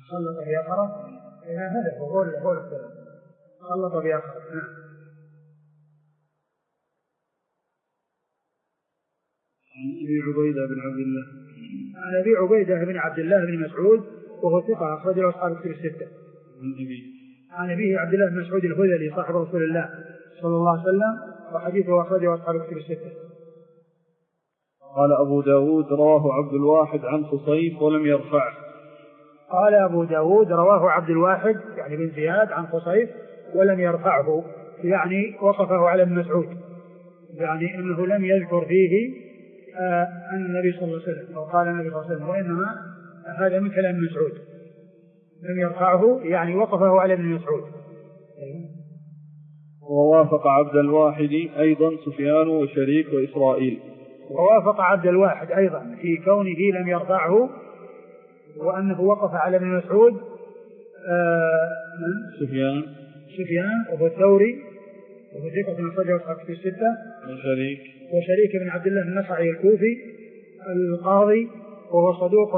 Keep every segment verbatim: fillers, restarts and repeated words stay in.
سلط بأخره هذا هو هو الاختلاف سلط بأخره. عن أبي عبيدة بن عبد الله عن أبي عبيدة بن عبد الله بن مسعود وهو ثقة أخرج له أصحاب الكتب الستة. عن أبي عن أبيه عبد الله بن مسعود الهذلي صاحب رسول الله صلى الله عليه وسلم وحديثه أخرجه أصحاب الكتب الستة. قال أبو داود رواه عبد الواحد عن خصيف ولم يرفعه. قال أبو داود رواه عبد الواحد يعني بن زياد عن خصيف ولم يرفعه يعني وقفه على ابن مسعود يعني أنه لم يذكر فيه آه أن النبي صلى الله عليه وسلم أو قال النبي صلى الله عليه وسلم وإنما هذا من كلام مسعود لم يرفعه يعني وقفه على ابن مسعود. ووافق عبد الواحد أيضا سفيان وشريك وإسرائيل. ووافق عبد الواحد أيضا في كونه لم يرفعه وأنه وقف على ابن مسعود آه من سفيان سفيان وهو الثوري وهو ثقة من أخرجه أصحاب الكتب الستة. وشريك وشريك بن عبد الله النخعي الكوفي القاضي وهو صدوق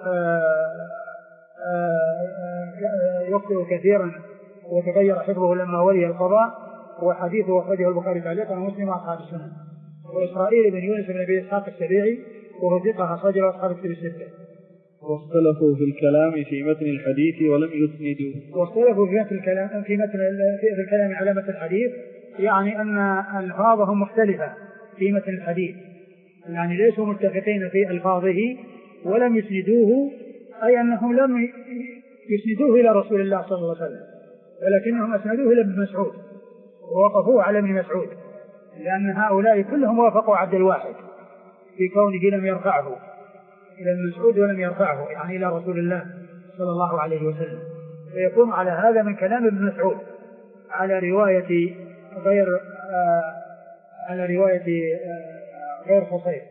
يخطئ كثيرا وتغير حفظه لما ولي القضاء وحديثه أخرجه البخاري تعليقا ومسلم وأصحاب السنن. وإسرائيل بن يونس بن أبي إسحاق السبيعي وهو ثقة أخرجه أصحاب الكتب الستة. واختلفوا في الكلام في متن الحديث ولم يسندوا. واختلفوا في متن الكلام في متن في الكلام على متن الحديث يعني أن ألفاظهم مختلفة في متن الحديث يعني ليسوا متفقين في ألفاظه ولم يسندوه أي أنهم لم يسندوه إلى رسول الله صلى الله عليه وسلم ولكنهم أسندوه إلى ابن مسعود ووقفوه على ابن مسعود لأن هؤلاء كلهم وافقوا عبد الواحد في كونه لم يرفعه إلى ابن مسعود ولم يرفعه يعني إلى رسول الله صلى الله عليه وسلم. فيكون على هذا من كلام ابن مسعود على رواية غير آه على رواية آه غير خصيف.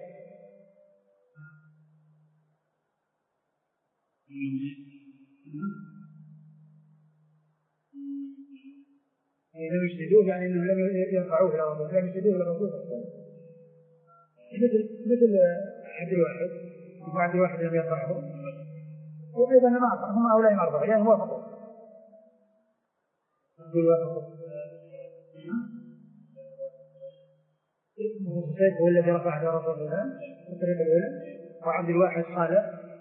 لم يشهدوه يعني أنهم لم يرفعوه إلى رسول الله لم يشهدوه إلى رسول الله مثل مثل عبد الواحد وعبد الواحد لم يرفعه وأيضا ما هم هؤلاء ما رفعوا يعني وافقوا عبد الواحد خصيف هو الذي رفع إلى رسول الله الطريقة الأولى وعبد الواحد قال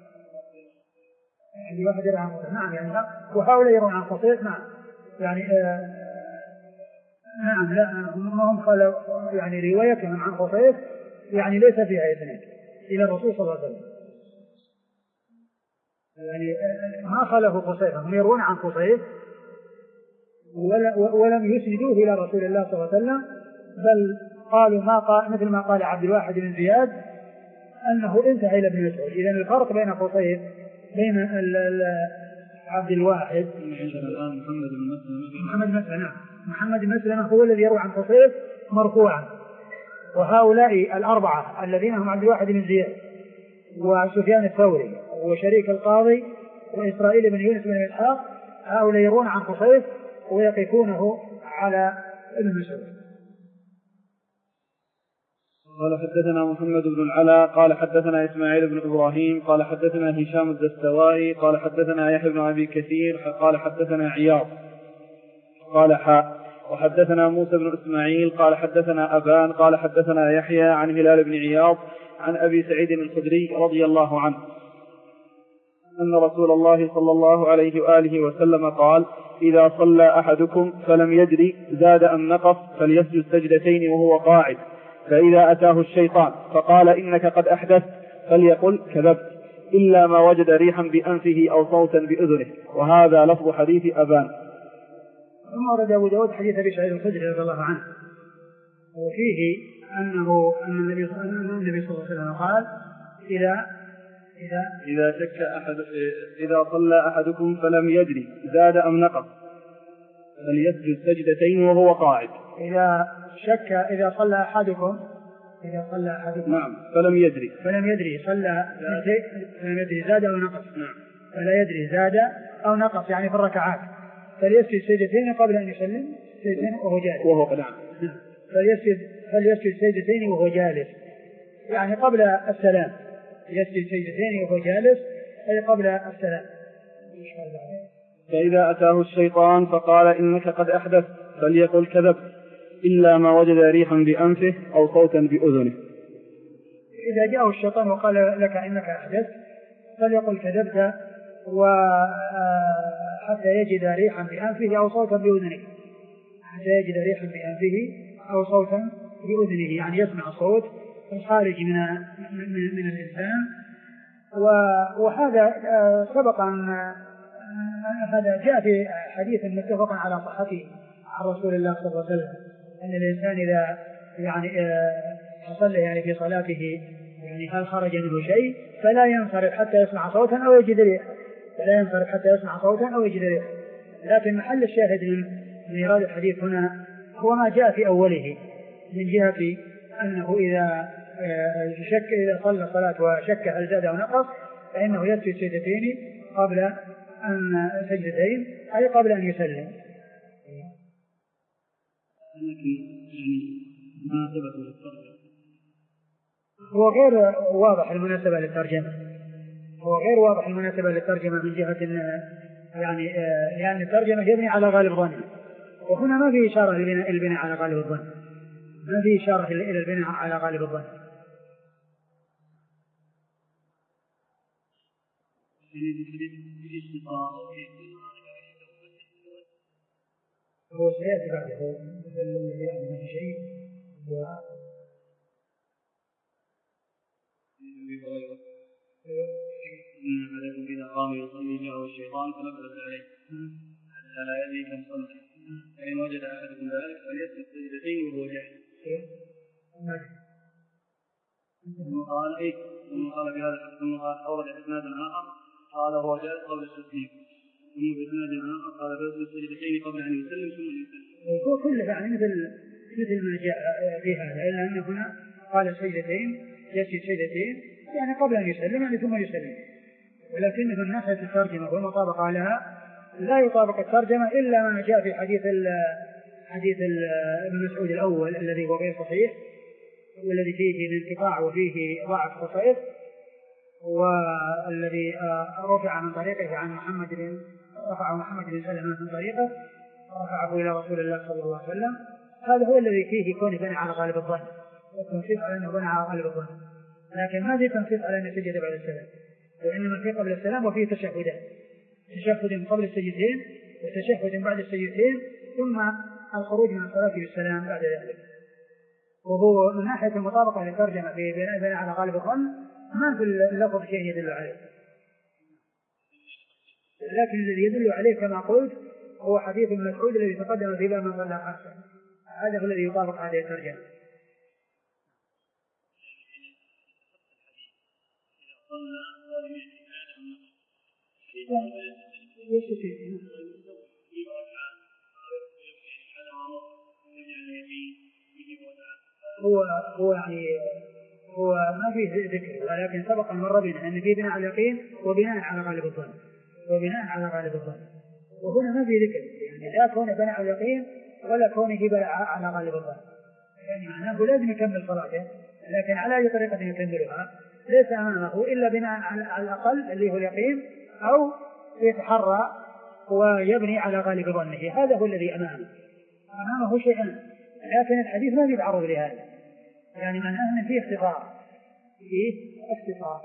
عبد الواحد يرى عن خصيف نعم يعني وهؤلاء يرون عن خصيف نعم يعني آه نعم لا هم هم قالوا يعني روايتهم عن خصيف يعني ليس فيها إسناد إلى الرسول صلى الله عليه وسلم يعني ما خالفوا خصيفا هم يروون عن خصيف ولم يسندوه إلى رسول الله صلى الله عليه وسلم بل قالوا ما قال مثل ما قال عبد الواحد بن زياد أنه انتهى إلى ابن مسعود. إذن الفرق بين خصيف بين ال ال عبد الواحد الآن محمد بن مسلمة محمد مسلمة نعم محمد بن مسلمة هو الذي يروي عن خصيف مرفوعا وهؤلاء الأربعة الذين هم عبد الواحد بن زياد وسفيان الثوري وشريك القاضي وإسرائيل بن يونس بن إسحاق هؤلاء يروون عن خصيف ويقفونه على ابن مسعود. قال حدثنا محمد بن العلاء قال حدثنا إسماعيل بن إبراهيم قال حدثنا هشام الدستوائي قال حدثنا يحيى بن أبي كثير قال حدثنا عياض قال حاء وحدثنا موسى بن إسماعيل قال حدثنا أبان قال حدثنا يحيى عن هلال بن عياض عن أبي سعيد الخدري رضي الله عنه أن رسول الله صلى الله عليه وآله وسلم قال إذا صلى أحدكم فلم يدري زاد أم نقص فليسجد سجدتين وهو قاعد فإذا أتاه الشيطان فقال إنك قد أحدثت فليقل كذبت إلا ما وجد ريحا بأنفه أو صوتا بأذنه. وهذا لفظ حديث أبان. ثم ورد أبو داود حديث أبي سعيد الخدري رضي الله عنه وفيه أنه أن النبي صلى الله عليه وسلم قال إذا إذا إذا شك أحد إذا صلى أحدكم فلم يدري زاد أم نقص فليسجد سجدتين وهو قاعد. إذا شك إذا صلى أحدكم إذا صلى أحدكم نعم فلم يدري فلم يدري صلى فلم يدري زاد أو نقص نعم فلا يدري زاد أو نقص يعني في الركعات فليسجد سجدتين قبل أن يسلم سجدتين وهو جالس وهو نعم فليسجد فليسجد سجدتين وهو جالس يعني قبل السلام يسجد سجدتين وهو جالس أي قبل السلام فإذا أتاه الشيطان فقال إنك قد أحدث فليقل كذبت إلا ما وجد ريحا بأنفه أو صوتا بأذنه. إذا جاءه الشيطان وقال لك إنك أحدث فليقل كذبت وحتى يجد ريحا بأنفه أو صوتا بأذنه، حتى يجد ريحا بأنفه أو صوتا بأذنه، يعني يسمع صوت خارج من من, من الإنسان. وهذا سبق أن هذا جاء في حديث متفق على صحته عن رسول الله صلى الله عليه وسلم أن الإنسان إذا يعني صلى يعني في صلاته يعني هل خرج منه شيء فلا ينصرف حتى يسمع صوتا أو يجد ريحا، فلا ينصرف حتى يسمع صوتا أو يجد ريحا. لكن محل الشاهد من إيراد الحديث هنا هو ما جاء في أوله من جهة أنه إذا شك إذا صلى صلاة وشك هل زاد أو نقص فإنه يسجد سجدتين قبل أن سجدتين أي قبل أن يسلم. هو غير واضح المناسبة للترجمة، هو غير واضح المناسبة للترجمة من جهة يعني يعني الترجمة يبني على غالب ظن، وهنا ما في إشارة إلى البناء على غالب الظن، ما في إشارة إلى البناء على غالب الظن. هو سيأتي بعده هو الذي يعلم من شيء و إن أحدكم إذا قام يصلي جاءه الشيطان فلبس عليه حتى لا يدري كم صلى، فإن وجد أحدكم ذلك فليسجد سجدتين وهو جاهز. ثم قال إيه ثم قال بهذا ثم قال أورد إسنادا آخر قال هو جاهز قبل التسليم، ثم بإسناد آخر قال فليسجد سجدتين قبل أن يسلم ثم يسلم. هو كله يعني مثل مثل ما جاء في هذا، إلا أن هنا قال سجدتين يسجد سجدتين يعني قبل أن يسلم يعني ثم يسلم، ولكنه من ناحية الترجمة والمطابقة لها لا يطابق الترجمة إلا ما جاء في حديث حديث ابن مسعود الأول الذي هو غير صحيح والذي فيه الانقطاع وفيه ضعف خصائص، والذي رفع من طريقه عن محمد بن رفع محمد بن سلمة من طريقه رفعه إلى رسول الله صلى الله عليه وسلم. هذا هو الذي فيه كون بنى على غالب الظن والتنصيص على أنه بنى على غالب الظن، لكن ما في تنصيص على أنه سجد بعد السلام، وإنما في قبل السلام وفيه تشهدان، تشهد قبل السجدتين وتشهد بعد السجدتين ثم الخروج من الصلاة بالسلام بعد ذلك. وهو من ناحية المطابقة للترجمة في بناء على غالب الظن ما في اللفظ شيء يدل عليه، لكن الذي يدل عليه كما قلت هو حديث ابن مسعود الذي تقدم في باب من صلى خمسا، هذا هو الذي يطابق هذه الترجمة. هو هو يعني هو ما فيه ذكر، ولكن سبق مر بنا أن فيه بناء على اليقين وبناء على غالب الظن وبناء على غالب الظن، وهنا ما فيه ذكر يعني لا كون بناء على اليقين ولا كونه بناء على غالب الظن، يعني معناه لازم يكمل صلاته لكن على أي طريقة يكملها ليس أمامه إلا بناء على الأقل اللي هو اليقين أو يتحرى ويبني على غالب ظنه، هذا هو الذي أمامه أمامه شيئا، لكن الحديث ما يتعرض لهذا، يعني معناه أنه فيه اختصار فيه اختصار.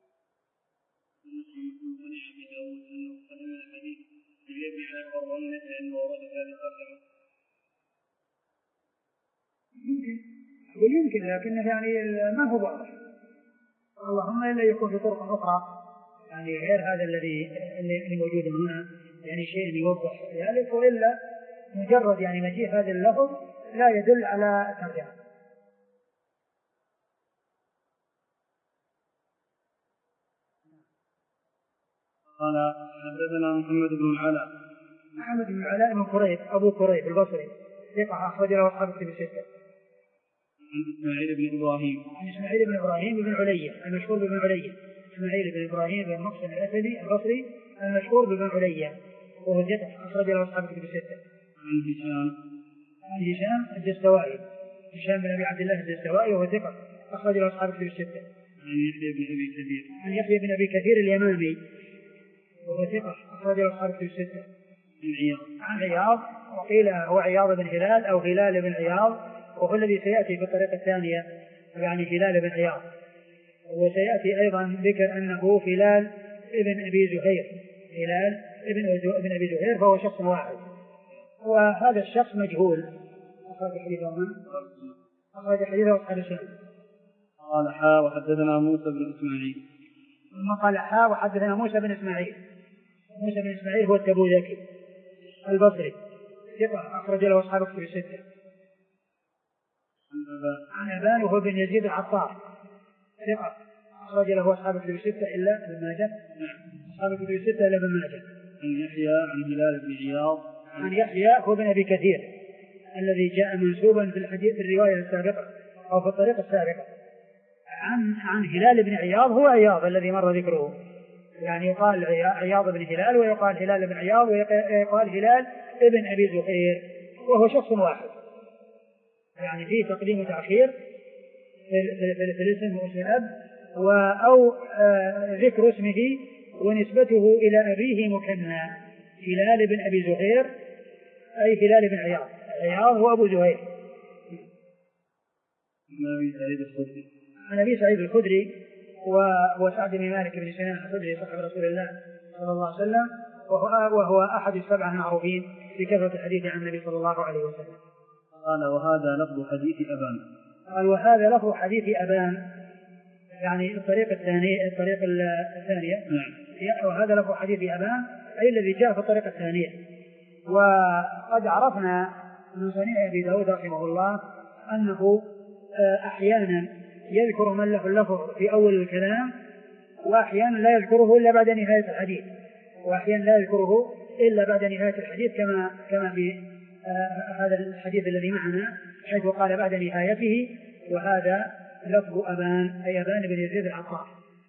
يمكن ويمكن لكنه يعني ما هو واضح، اللهم إلا يكون في طرق أخرى يعني غير هذا الذي اللي موجود هنا يعني شيء يوضح ذلك، وإلا مجرد يعني مجيء هذا اللفظ لا يدل على ترجمة. قال حدثنا محمد بن العلاء محمد بن العلاء بن قريب أبو قريب البصري ثقة أخرج له أصحاب الكتب الستة. عن إسماعيل بن إبراهيم عن إسماعيل بن إبراهيم بن علية المشهور بن علية، إسماعيل بن إبراهيم بن محسن الأسدي البصري المشهور بن علية وهو ثقة أخرج له أصحاب الكتب الستة. عن هشام عن هشام الدستوائي هشام بن أبي عبد الله الدستوائي وهو ثقة أخرج له أصحاب الكتب الستة. عن يحيى بن أبي كثير عن يحيى بن أبي كثير اليمامي وهو ثقة أخرج له أصحاب الكتب الستة. عن عياض، وقيل هو عياض بن هلال أو هلال بن عياض، وهو الذي سيأتي في الطريقة الثانية يعني هلال بن عياض. وسيأتي أيضا ذكر أنه هلال ابن أبي زهير، هلال ابن أبي زهير، فهو شخص واحد، وهذا الشخص مجهول. أخرج حديثه من؟ أخرج حديثه أصحاب السنن. قال حا وحدثنا موسى بن إسماعيل. ثم قال حا وحدثنا موسى بن إسماعيل. موسى بن إسماعيل هو التبوذكي البصري ثقة أخرج له أصحاب الكتب الستة. عن أبان وهو بن يزيد العطار ثقة أخرج له أصحاب الكتب الستة إلا ابن ماجه. أصحاب الكتب الستة إلا ابن ماجه. عن يحيى عن هلال بن عياض. عن يحيى هو بن أبي كثير الذي جاء منسوبا في الحديث في الرواية السابقة أو في الطريقة السابقة. عن عن هلال بن عياض هو عياض الذي مر ذكره، يعني يقال عياض بن هلال ويقال هلال بن عياض ويقال هلال ابن أبي زهير، وهو شخص واحد، يعني فيه تقديم وتأخير في, في, في, في الاسم واسم الأب أو آه ذكر اسمه ونسبته إلى أبيه مكنى. هلال بن أبي زهير أي هلال بن عياض، عياض هو أبو زهير. أبي سعيد الخدري. عن أبي سعيد الخدري وسعد بن مالك بن سنان الخدري صاحب رسول الله صلى الله عليه وسلم، وهو, وهو أحد السبعة المعروفين في كثرة الحديث عن النبي صلى الله عليه وسلم. قال وهذا لفظ حديث أبان. قال وهذا لفظ حديث أبان، يعني الطريقة الثانية الطريقة الثانية نعم. وهذا لفظ حديث أبان أي الذي جاء في الطريقة الثانية. وقد عرفنا من صنيع أبي داود رحمه الله أنه أحيانا يذكر من له اللفظ في أول الكلام، وأحيانا لا يذكره إلا بعد نهاية الحديث، وأحيانا لا يذكره إلا بعد نهاية الحديث كما كما في آه هذا الحديث الذي معنا حيث قال بعد نهايته وهذا لفظ أبان أي أبان بن يزيد العطار.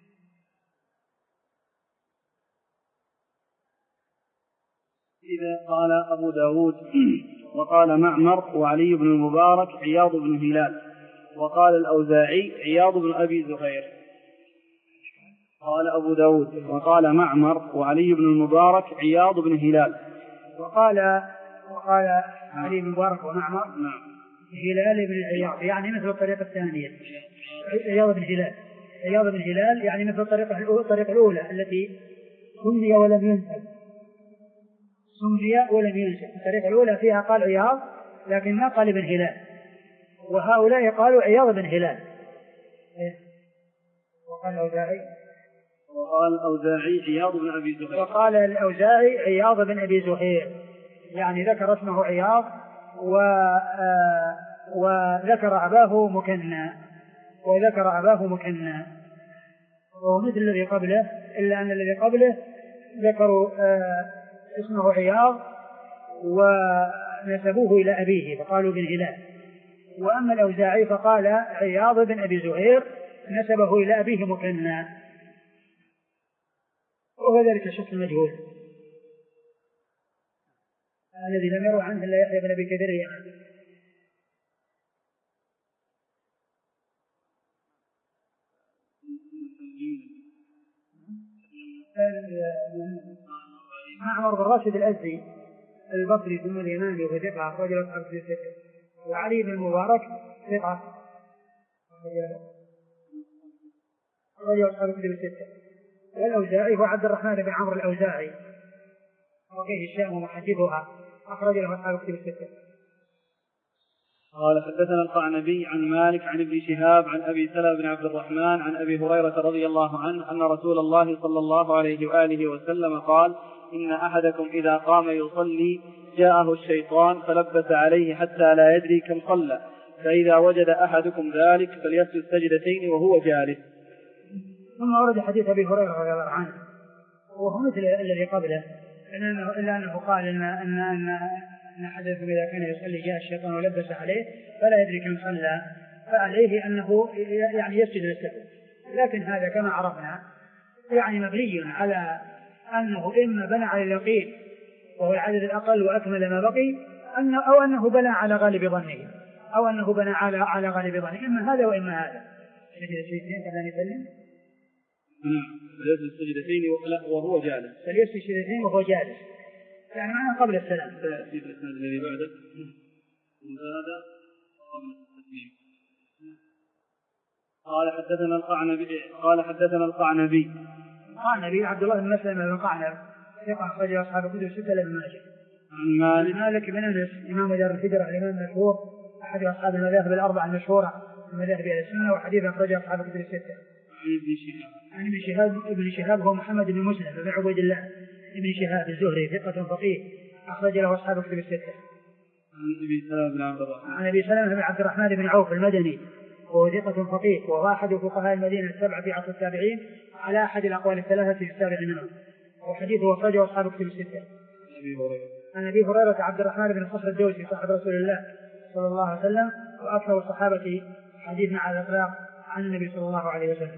إذا قال أبو داود وقال معمر وعلي بن المبارك عياض بن هلال، وقال الأوزاعي عياض بن أبي زهير. قال أبو داود وقال معمر وعلي بن المبارك عياض بن هلال، وقال وقال علي بن المبارك ومعمر نعم هلال بن عياض، يعني مثل الطريقة الثانية عياض بن هلال. عياض بن هلال يعني مثل الطريقة الطريقة الأولى التي سمي ولم ينسب، سمي ولم ينسب. الطريقة الأولى فيها قال عياض لكن ما قال ابن هلال، وهؤلاء قالوا عياض بن هلال. وقال الأوزاعي وقال الأوزاعي عياض بن أبي زهير. وقال الأوزاعي عياض بن أبي زهير، يعني ذكر اسمه عياض و آه وذكر أباه مكنى وذكر أباه مكنى وهو مثل الذي قبله، إلا أن الذي قبله ذكروا آه اسمه عياض ونسبوه إلى أبيه فقالوا بن هلال، وأما الأوزاعي فقال عياض بن أبي زهير نسبه إلى أبيه مكنى، وهو ذلك الشخص المجهول الذي لم يروى عنه إلا يحيى بن أبي كثير يعني. معمر بن راشد الأزدي البصري ثم اليماني وهو ثقة أخرج له أصحاب الكتب الستة، وعلي بن المبارك ثقة أخرج له أصحاب الكتب الستة، والأوزاعي هو عبد الرحمن بن عمرو الأوزاعي وفيه الشام ومحدثها أخرج له أصحاب الكتب الستة. قال حدثنا القعنبي عن مالك عن ابن شهاب عن أبي سلمة بن عبد الرحمن عن أبي هريرة رضي الله عنه أن رسول الله صلى الله عليه وآله وسلم قال إن أحدكم إذا قام يصلي جاءه الشيطان فلبس عليه حتى لا يدري كم صلى، فإذا وجد أحدكم ذلك فليسجد سجدتين وهو جالس. ثم ورد حديث أبي هريرة رضي الله عنه وهو مثل الذي قبله، إلا أنه قال إن أن أن أن أحدكم إذا كان يصلي جاء الشيطان ولبس عليه فلا يدري كم صلى، فعليه أنه يعني يسجد للسهو، لكن هذا كما عرفنا يعني مبني على أنه إما بنى على اليقين وهو العدد الأقل وأكمل ما بقي، أنه أو أنه بنى على غالب ظنه أو أنه بنى على على غالب ظنه، إما هذا وإما هذا. شيء قبل أن يسلم نعم فليسجد سجدتين وهو جالس. فليسجد سجدتين وهو جالس يعني معناه قبل السلام. سيأتي في الإسناد الذي بعده هذا قبل التسليم. قال حدثنا القعنبي قال حدثنا القعنبي القعنبي عبد الله بن مسلم بن القعنب ثقة أخرج أصحاب الكتب الستة لابن ماجه. عن مالك مالك بن أنس إمام دار الهجرة الإمام المشهور أحد أصحاب المذاهب الأربعة المشهورة من مذاهب أهل السنة وحديث أخرج أصحاب الكتب الستة. عن ابن شهاب عن ابن شهاب ابن شهاب هو محمد بن مسلم بن عبيد الله ابن شهاب الزهري ثقة فقيه أخرج له أصحاب الكتب الستة. عن أبي سلمة بن عبد الرحمن عن أبي سلمة بن عبد الرحمن بن عوف المدني وهو ثقة فقيه وهو أحد فقهاء المدينة السبعة في عصر التابعين على أحد الأقوال الثلاثة في السابع منهم وحديثه أخرجه أصحاب الكتب الستة. أبي هريرة عن أبي هريرة عبد الرحمن بن صخر الدوسي صاحب رسول الله صلى الله عليه وسلم وأكثر الصحابة حديثا على الإطلاق عن النبي صلى الله عليه وسلم.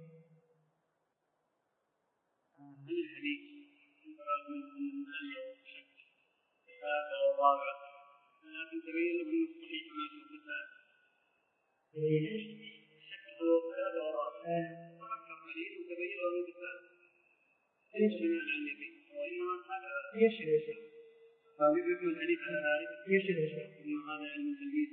لكن تبين له انه صحيح ما في الفساد. تبين ايش؟ شك هو فساد وراء. تفكر قليل وتبين له انه فساد. ايش بناء عن اليقين؟ وانما هذا ايش الاشياء؟ فبيحكم الحديث على ذلك. ايش الاشياء؟ انه هذا علم تلميذ.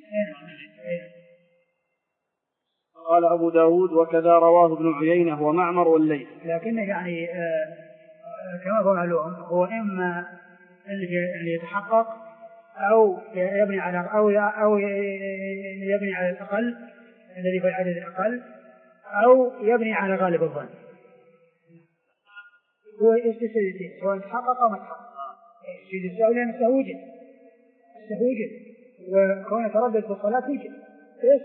قال أبو داود وكذا رواه ابن عيينة ومعمر والليث. لكن يعني آه كما هو معلوم هو إما اللي يتحقق أو يبني على أو أو يبني على الأقل الذي هو العدد الأقل أو يبني على غالب الظن. هو يستسلم سواء تحقق أو ما تحقق. يستسلم لأن السهوجة السهوجة وكون تردد في الصلاة وجه. إيش؟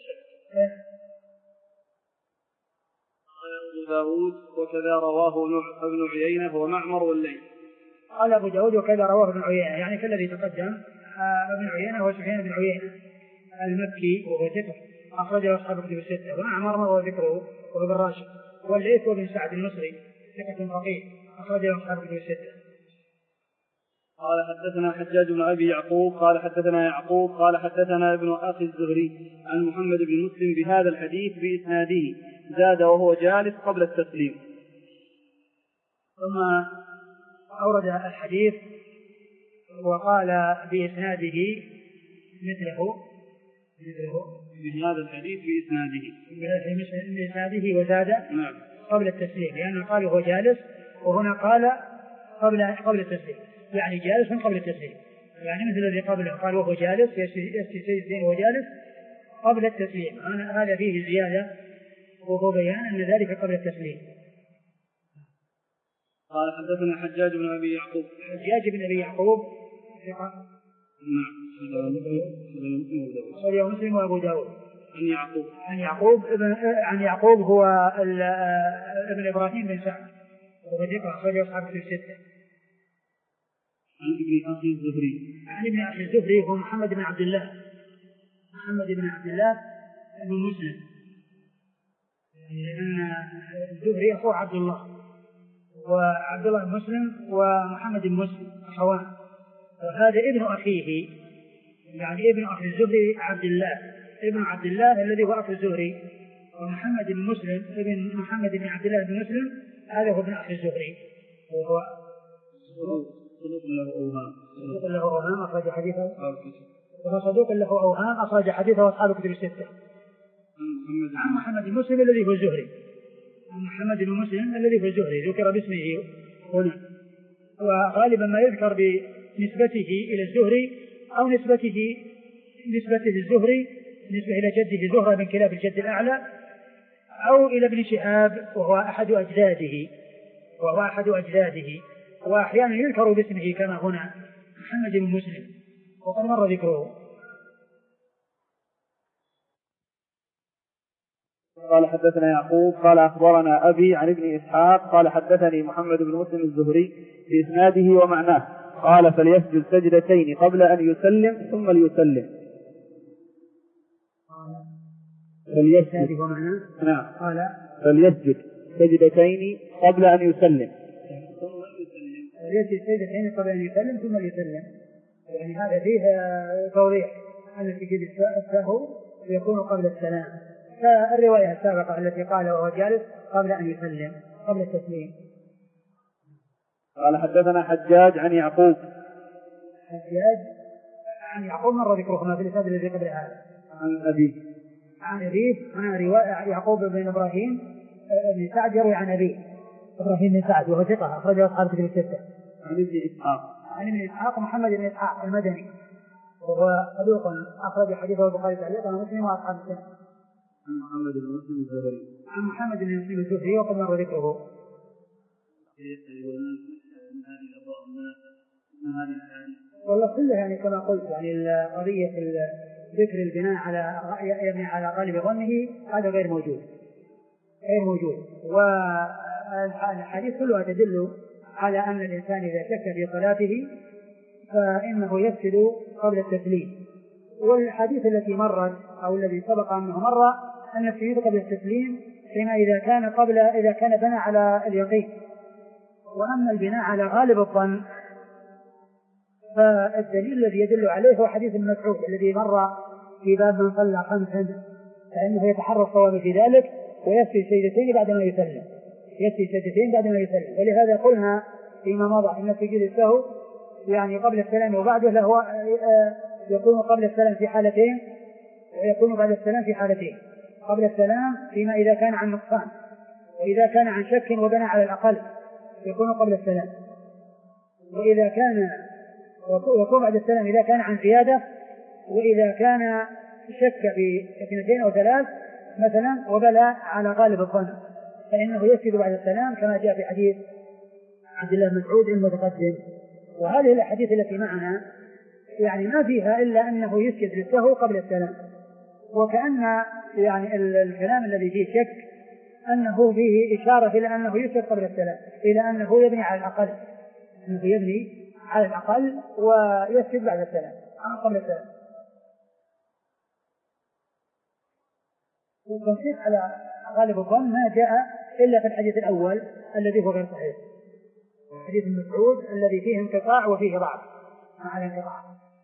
أبو داود وكذا رواه ابن عيينة ومعمر والليث. قال أبو داود وكذا رواه ابن عيينة يعني كالذي تقدم. ابن عيينة هو سفيان بن عيينة المكي وهو ثقة أخرجه أصحاب الكتب الستة. ومعمر وهو ذكره وهو بن راشد. والليث وبن سعد المصري ثقة فقيه أخرجه أصحاب الكتب الستة. قال حدثنا حجاج بن أبي يعقوب قال حدثنا يعقوب قال حدثنا ابن أخي الزهري عن محمد بن مسلم بهذا الحديث بإسناده زاد وهو جالس قبل التسليم. ثم أورد الحديث وقال بإسناده مثله مثله بهذا الحديث بإسناده بإسناده وزاد نعم قبل التسليم لأنه قال وهو جالس وهنا قال قبل قبل التسليم يعني جالس من قبل التسليم يعني مثل الذي قبله قال وهو جالس يسجد سجدتين وهو جالس قبل التسليم. هذا فيه زيادة وهو بيان أن ذلك قبل التسليم. قال حدثنا حجاج بن أبي يعقوب حجاج بن أبي يعقوب نعم صحيح مسلم وأبو داود عن يعقوب عن يعقوب ابن عن يعقوب هو ابن إبراهيم بن سعد وهو ثقة أخرج أصحاب الكتب الستة. عن ابن أخي الزهري عن ابن أخي الزهري هو محمد بن عبد الله محمد بن عبد الله بن مسلم لأن الزهري أخوه عبد الله وعبد الله بن مسلم ومحمد بن مسلم أخوان وهذا ابن أخيه يعني ابن أخي الزهري عبد الله ابن عبد الله الذي هو أخي الزهري ومحمد بن مسلم ابن محمد بن عبد الله بن مسلم هذا هو ابن أخي الزهري وهو صدوق له أوهام صدوق له أوهام أخرج حديثه وهو صدوق له أوهام أخرج حديثه أصحاب الكتب الستة. عن محمد بن مسلم الذي هو الزهري عن محمد بن مسلم الذي هو الزهري ذكر باسمه هنا وغالبا ما يذكر بنسبته إلى الزهري أو نسبته نسبته الزهري نسبة إلى جده زهرة بن كلاب الجد الأعلى أو إلى ابن شهاب وهو أحد أجداده وهو أحد أجداده وأحيانا يذكر باسمه كما هنا محمد بن مسلم وقد مر ذكره. قال حدثنا يعقوب قال أخبرنا أبي عن ابن إسحاق قال حدثني محمد بن مسلم الزهري بإسناده ومعناه قال فليسجد سجدتين قبل أن يسلم ثم ليسلم. فليسجد نعم قال فليسجد سجدتين قبل أن يسلم ثم يسلم فليسجد سجدتين قبل أن يسلم ثم يسلم يعني هذا فيه توضيح أن سجود السهو يكون قبل السلام. فالرواية السابقة التي قال وهو جالس قبل أن يسلم قبل التسليم. قال حدثنا حجاج عن يعقوب. حجاج عن يعقوب مر ذكرهما في الإسناد الذي قبل هذا. عن أبيه. عن أبيه عن رواية يعقوب بن إبراهيم بن سعد يروي عن أبيه إبراهيم بن سعد وهو ثقة أخرجه أصحاب كتب الستة. عن ابن إسحاق. عن ابن إسحاق محمد بن إسحاق المدني وهو صدوق أخرج حديثه البخاري تعليقا ومسلم وأصحاب السنة. عن محمد بن مسلم الزهري. عن محمد بن مسلم الزهري وقد مر ذكره. والله كله يعني كما قلت يعني قضية ذكر البناء على يبني على غالب ظنه هذا غير موجود غير موجود والحديث كلها تدل على أن الإنسان إذا شك في صلاته فإنه يفسد قبل التسليم. والحديث التي مرت أو الذي سبق أنه مر أن السجود قبل التسليم فيما إذا كان قبل إذا كان بنى على اليقين. وأما البناء على غالب الظن فالدليل الذي يدل عليه هو حديث ابن مسعود الذي مر في باب من صلى خمسا فإنه يتحرى الصواب في ذلك ويسجد سجدتين بعد ما يسلم يسجد سجدتين بعد ما يسلم. ولهذا قلنا فيما مضى إن سجود السهو يعني قبل السلام وبعده له يكون قبل السلام في حالتين ويكون بعد السلام في حالتين. قبل السلام فيما إذا كان عن نقصان وإذا كان عن شك وبنى على الأقل يكون قبل السلام. وإذا كان ويكون بعد السلام إذا كان عن زيادة وإذا كان شك في اثنتين أو ثلاث مثلا وبلى على غالب الظن فإنه يسجد بعد السلام كما جاء في حديث عبد الله بن مسعود المتقدم. وهذه الأحاديث التي معنا يعني ما فيها إلا أنه يسجد للسهو قبل السلام. وكأن يعني الكلام الذي فيه شك أنه فيه إشارة إلى أنه يسجد قبل السلام إلى أنه يبني على الأقل أنه يبني على الأقل ويسجد بعد السلام قبل السلام. والتنصيص على غالب الظن ما جاء إلا في الحديث الأول الذي هو غير صحيح حديث المسعود الذي فيه انقطاع وفيه ضعف مع الانقطاع.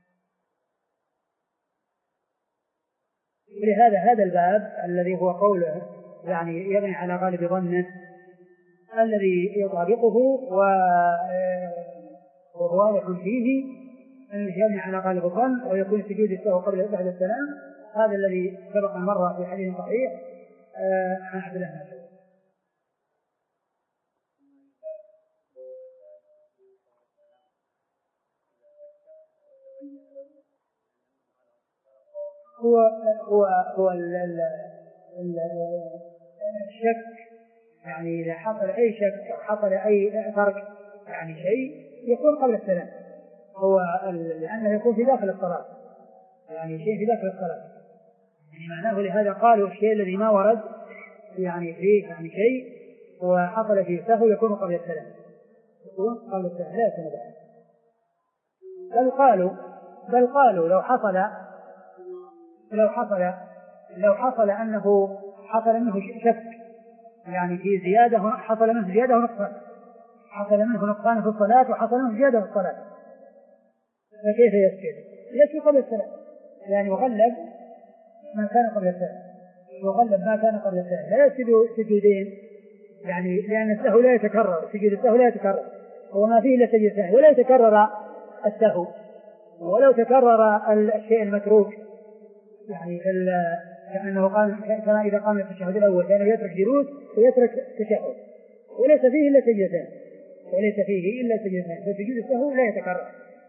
ولهذا هذا الباب الذي هو قوله يعني يبني على غالب ظنه الذي يطابقه وهو واضح فيه أنه يبني على غالب الظن ويكون سجود السهو قبل بعد السلام هذا الذي سبق مرة في حديث صحيح عن عبد الله بن مسعود. هو هو هو الشك يعني إذا حصل أي شك أو حصل أي ترك يعني شيء يكون قبل السلام هو لأنه يكون في داخل الصلاة يعني شيء في داخل الصلاة يعني معناه. لهذا قالوا الشيء الذي ما ورد يعني فيه يعني شيء وحصل فيه سهو يكون قبل السلام يكون قبل السلام لا يكون بعد. بل قالوا بل قالوا لو حصل لو حصل لو حصل أنه حصل منه شك يعني في زيادة حصل منه زيادة ونقصان حصل منه نقصان في الصلاة وحصل منه زيادة في الصلاة فكيف يسجد؟ يسجد قبل السلام يعني وغلب ما كان قبل السلام وغلب ما كان قبل السلام لا يسجد سجودين يعني لأن السهو لا يتكرر سجود السهو لا يتكرر هو ما فيه إلا سجود السهو ولا يتكرر السهو ولو تكرر الشيء المتروك يعني كأنه قال كما إذا قام التشهد الأول كأنه يترك جلوس ويترك تشهد وليس فيه إلا سجدتان وليس فيه إلا سجدتان فسجود السهو لا يتكرر.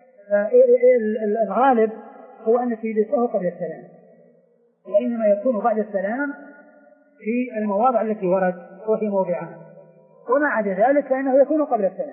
الغالب هو أن سجود السهو قبل السلام وإنما يكون بعد السلام في المواضع التي ورد وفي موضعها وما عدا ذلك فإنه يكون قبل السلام.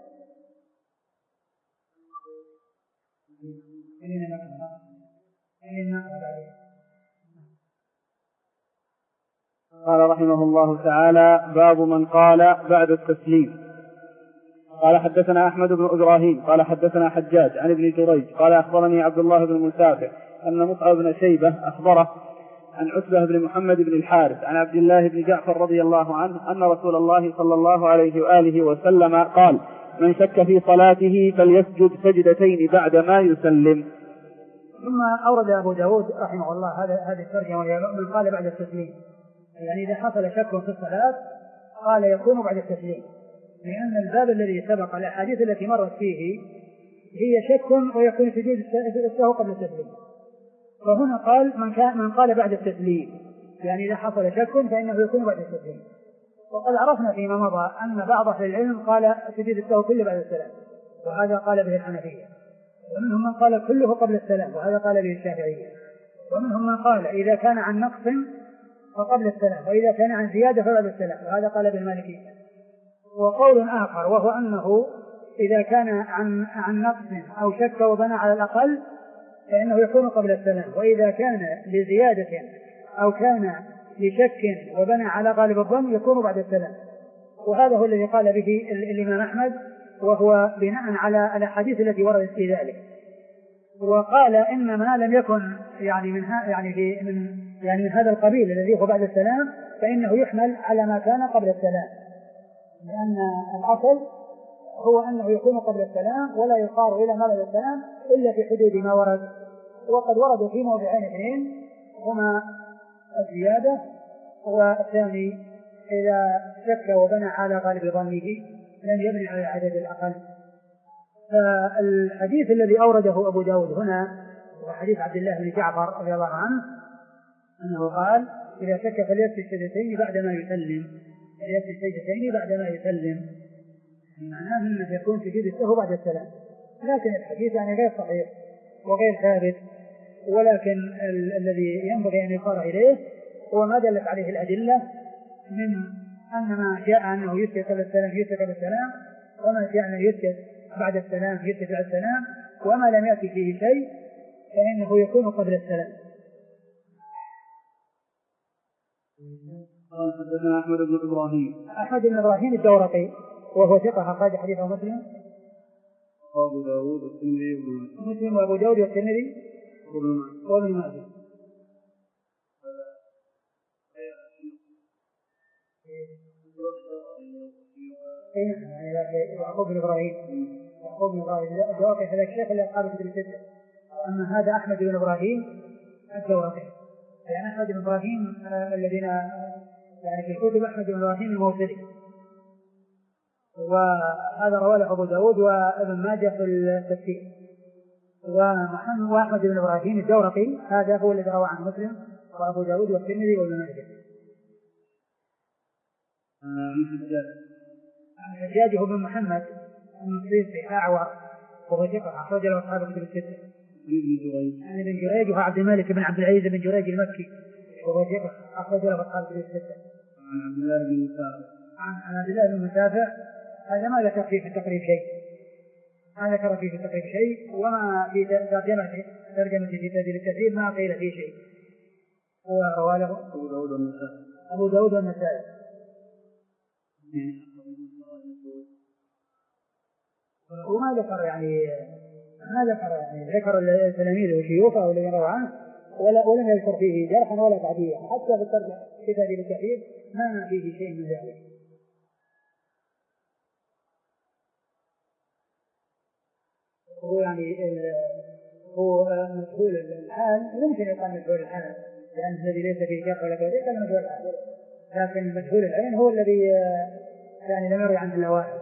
قال رحمه الله تعالى باب من قال بعد التسليم. قال حدثنا أحمد بن إبراهيم قال حدثنا حجاج عن ابن جريج قال أخبرني عبد الله بن مسافر أن مصعب بن شيبة أخبره عن عتبة بن محمد بن الحارث عن عبد الله بن جعفر رضي الله عنه أن رسول الله صلى الله عليه وآله وسلم قال من شك في صلاته فليسجد سجدتين بعد ما يسلم. ثم أورد أبو داود رحمه الله هذا هذه الترجمة من قال بعد التسليم يعني إذا حصل شك في الصلاة قال يكون بعد التسليم، لأن الباب الذي سبق الأحاديث التي مرت فيه هي شك ويكون سجود السهو قبل التسليم، فهنا قال من, كان من قال بعد التسليم، يعني إذا حصل شك فإنه يكون بعد التسليم. وقد عرفنا فيما مضى أن بعض أهل العلم قال سجود السهو كله بعد السلام، وهذا قال به الحنفية، ومنهم من قال كله قبل السلام، وهذا قال به الشافعية، ومنهم من قال إذا كان عن نقص فقبل السلام، وإذا كان عن زيادة فبعد السلام، وهذا قال به المالكية. وقول آخر وهو أنه إذا كان عن, عن نقص أو شك وبنى على الأقل فإنه يكون قبل السلام، وإذا كان لزيادة أو كان لشك وبنى على غالب الظن يكون بعد السلام، وهذا هو الذي قال به الإمام أحمد، وهو بناء على الأحاديث التي وردت في ذلك. وقال إن ما لم يكن يعني من يعني في من يعني من هذا القبيل الذي هو بعد السلام فإنه يحمل على ما كان قبل السلام، لأن الأصل هو أنه يكون قبل السلام ولا يقار إلى ما بعد السلام إلا في حدود ما ورد. وقد ورد في موضعين اثنين هما الزيادة، والثاني إذا شك وبنى على غالب ظنه لم يبني على العدد الأقل. فالحديث الذي أورده أبو داود هنا هو حديث عبد الله بن جعفر رضي الله عنه أنه قال إذا شك فليسجد سجدتين بعدما يسلم، فليسجد سجدتين بعدما يسلم، معناه أنه يكون سجود السهو بعد السلام. لكن الحديث يعني غير صحيح وغير ثابت، ولكن ال- الذي ينبغي أن يقار إليه هو ما دلت عليه الأدلة من أن ما جاء أنه يسجد قبل السلام يسجد قبل السلام، وما جاء أنه يسجد بعد السلام يسجد بعد السلام، وما لم يأتي فيه شيء فإنه يكون قبل السلام. قال حدثنا أحمد بن إبراهيم أحمد بن إبراهيم الدورقي وهو ثقة أخرج حديثه مسلم وأبو داود والترمذي وابن ماجه مسلم وأبو داود والترمذي وابن ماجه. يعني يعقوب بن إبراهيم يعقوب بن إبراهيم الدورقي هذا الشيخ اللي أصحاب كتب الستة، أما هذا أحمد بن إبراهيم الدورقي. يعني أحمد بن إبراهيم الذين يعني في الكتب أحمد بن إبراهيم الموصلي، وهذا رواه أبو داود وابن ماجه في التفسير. ومحمد وأحمد بن إبراهيم الدورقي هذا هو الذي روى عن مسلم وأبو داود والترمذي وابن ماجه. الحجاج هو بن محمد المصري أعور وهو ثقة أخرج له أصحاب كتب الستة. عن ابن جريج وهو عبد الملك بن عبد العزيز بن جريج المكي وهو ثقة أخرج له أصحاب كتب الستة. عن عبد الله بن مسافر عن عبد الله بن مسافر هذا ما ذكر فيه في التقريب شيء، ما ذكر فيه في التقريب شيء، وما في ترجمة ترجمة في تدريب التدريب ما قيل فيه شيء. هو رواه له أبو داود والنسائي أبو داود والنسائي. وما ذكر يعني ما ذكر يعني ذكر التلاميذ وشيوخه والذين رووا عنه، ولا ولم يذكر فيه جرحا ولا تعديلا، حتى في الترجمة في تدريب التدريب ما فيه شيء من ذلك. هو يعني هو مجهول الحال، يمكن يقال مجهول الحال لأن الذي ليس فيه جرح ولا تعديل كان مجهول الحال، لكن مجهول العين هو الذي يعني لم يروي عنه إلا واحد.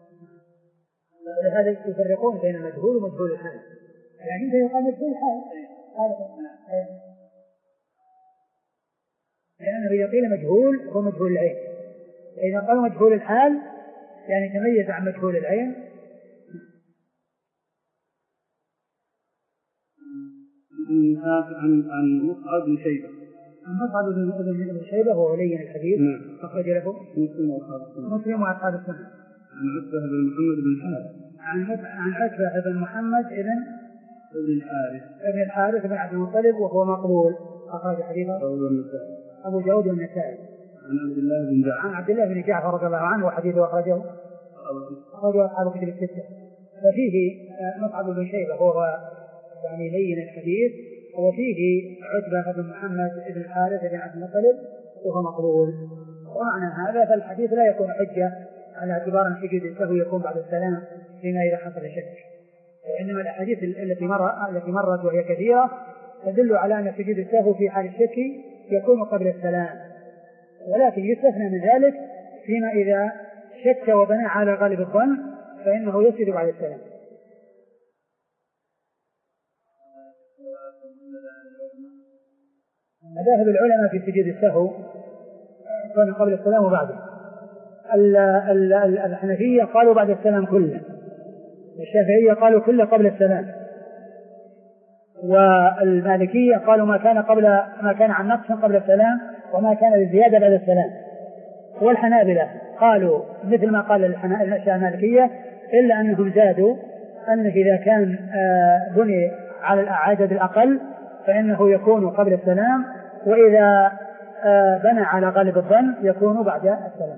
ولهذا يفرقون بين المجهول ومجهول الحال، يعني يمكن يقال مجهول الحال لأنه إذا قيل مجهول هو مجهول العين، إذا قالوا مجهول الحال يعني تميز عن مجهول العين. عن عن مصعب بن شيبة مصعب بن شيبة هو ولي الحديث أخرج له مسلم وأصحاب السنة مسلم وأصحاب السنة. عن عتبة بن محمد بن الحارث عن عن عتبة بن محمد ابن ابن الحارث ابن الحارث بن عبد المطلب وهو مقبول أخرج حديثه أبو داود والنسائي. عن عبد الله بن جعفر عن عبد الله بن جعفر رضي الله عنه وحديثه أخرجه أخرجه أصحاب كتب الستة. ففيه مصعب بن شيبة وهو يعني لين الحديث، وفيه عتبة بن محمد بن الحارث بن عبد المطلب وهو مقبول. ومعنى هذا فالحديث لا يكون حجة على اعتبار أن سجود السهو يكون بعد السلام فيما إذا حصل شك، وإنما الأحاديث التي مر التي مرت وهي كثيرة تدل على أن سجود السهو في حال الشك يكون قبل السلام، ولكن يستثنى من ذلك فيما إذا شك وبنى على غالب الظن فإنه يسجد بعد السلام. مذاهب العلماء في سجود السهو كان قبل السلام وبعده. الحنفية قالوا بعد السلام كله، والشافعية قالوا كله قبل السلام، والمالكية قالوا ما كان قبل ما كان عن نقص قبل السلام وما كان بالزيادة بعد السلام، والحنابلة قالوا مثل ما قال الشافعية إلا أنهم زادوا أن إذا كان بني على العدد الأقل فإنه يكون قبل السلام، وإذا بنى على غالب الظن يكون بعد السلام.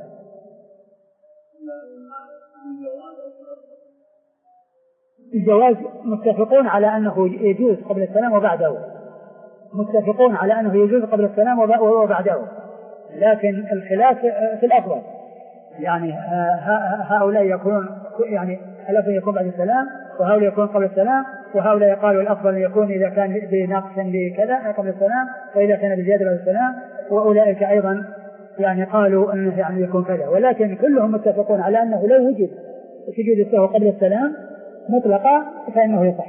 الجواز متفقون على أنه يجوز قبل السلام وبعده، متفقون على أنه يجوز قبل السلام وبعده، لكن الخلاف في الأفضل، يعني هؤلاء يكون يعني الأفضل يكون بعد السلام وهؤلاء يكون قبل السلام، وهؤلاء قالوا الأفضل يكون إذا كان بنقص بكذا قبل السلام وإذا كان بزيادة بعد السلام، وأولئك أيضا يعني قالوا أنه يعني يكون كذا، ولكن كلهم متفقون على أنه لو وجد سجود السهو قبل السلام مطلقا فإنه يصح.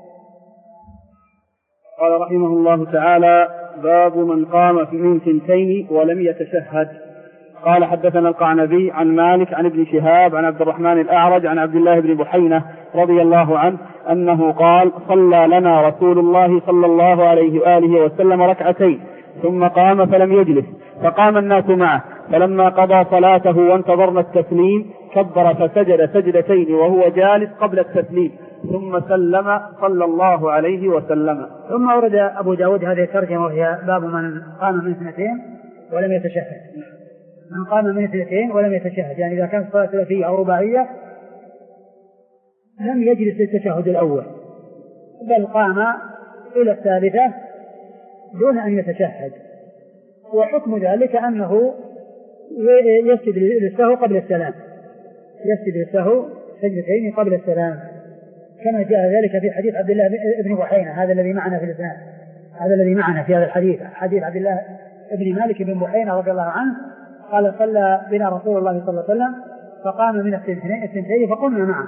قال رحمه الله تعالى: باب من قام في من ثنتين ولم يتشهد. قال حدثنا القعنبي عن مالك عن ابن شهاب عن عبد الرحمن الأعرج عن عبد الله بن بحينة رضي الله عنه أنه قال: صلى لنا رسول الله صلى الله عليه وآله وسلم ركعتين ثم قام فلم يجلس، فقام الناس معه، فلما قضى صلاته وانتظرنا التسليم كبر فسجد سجدتين وهو جالس قبل التسليم ثم سلم صلى الله عليه وسلم. ثم ورد أبو داود هذه الترجمة وهي باب من قام من اثنتين ولم يتشهد. من قام من اثنتين ولم يتشهد يعني إذا كانت صلاة ثلاثية أو رباعية لم يجلس للتشهد الأول بل قام إلى الثالثة دون أن يتشهد، وحكم ذلك أنه يسجد للسهو قبل السلام، يسجد للسهو سجدتين قبل السلام كما جاء ذلك في حديث عبد الله بن بحينة هذا الذي معنا في الإسناد، هذا الذي معنا في هذا الحديث، حديث عبد الله بن مالك بن بحينة رضي الله عنه قال: صلى بنا رسول الله صلى الله عليه وسلم فقام من الثنتين فقمنا معه،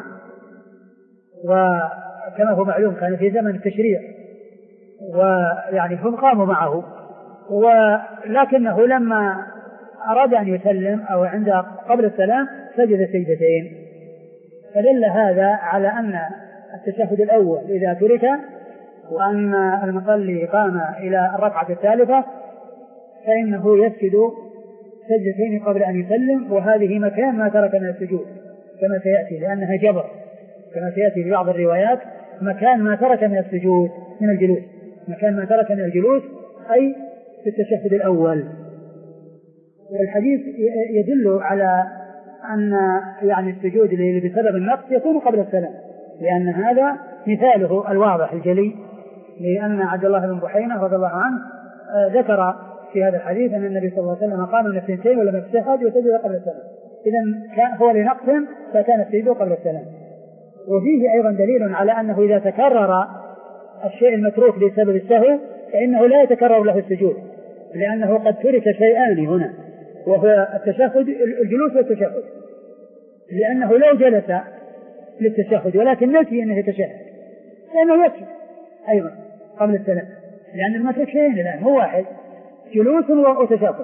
وكما هو معلوم كان في زمن التشريع ويعني هم قاموا معه، ولكنه لما أراد أن يسلم أو عند قبل السلام سجد سجدتين، فدل هذا على أن التشهد الأول إذا ترك وأن المصلي قام إلى الركعة الثالثة فإنه يسجد سجدتين قبل أن يسلم، وهذه مكان ما ترك من السجود كما سيأتي، لأنها جبر كما سيأتي في بعض الروايات، مكان ما ترك من السجود من الجلوس، مكان ما ترك من الجلوس أي في التشهد الأول. والحديث يدل على أن يعني السجود اللي بسبب النقص يكون قبل السلام، لأن هذا مثاله الواضح الجلي، لأن عبد الله بن بحينة رضي الله عنه ذكر في هذا الحديث أن النبي صلى الله عليه وسلم قام من الثنتين ولم يتشهد وسجد قبل السلام، إذن هو لنقص فكان السجود قبل السلام. وفيه أيضا دليل على أنه إذا تكرر الشيء المتروك بسبب السهو فإنه لا يتكرر له السجود، لأنه قد ترك شيئان هنا وهو التشهد الجلوس والتشهد، لأنه لو جلس للتشهد ولكن نسي أنه يتشهد لأنه يسجد أيضا قبل السلام، لأن المترك شيئين الآن هو واحد جلوس وتشهد.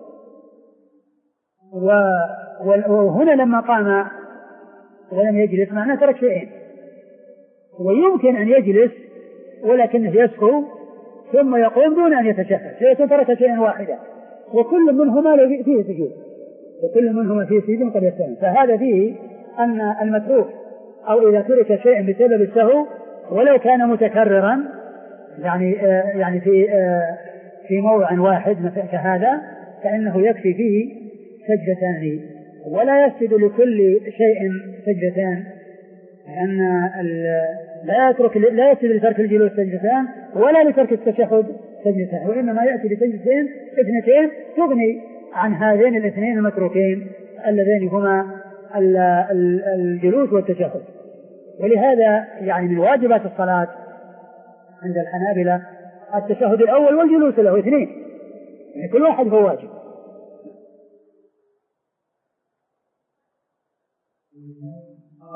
وهنا لما قام ولم يجلس معناه ترك شيئين، ويمكن أن يجلس ولكنه يسهو ثم يقوم دون أن يتشهد فيكون ترك شيئا واحدا، وكل منهما فيه سجود وكل منهما فيه سجود قد يستمر. فهذا فيه أن المتروك أو إذا ترك شيء بسبب السهو ولو كان متكررا يعني آه يعني في آه في موضع واحد كهذا فإنه يكفي فيه سجدتان، ولا يسجد لكل شيء سجدتان، لأن لا يترك لا يسجد لترك الجلوس سجدتان ولا لترك التشهد سجدتان، وإنما يأتي بسجدتين اثنتين تغني عن هذين الاثنين المتروكين اللذين هما الجلوس والتشهد. ولهذا يعني من واجبات الصلاة عند الحنابلة التشهد الأول والجلوس له اثنين، يعني كل واحد هو واجب.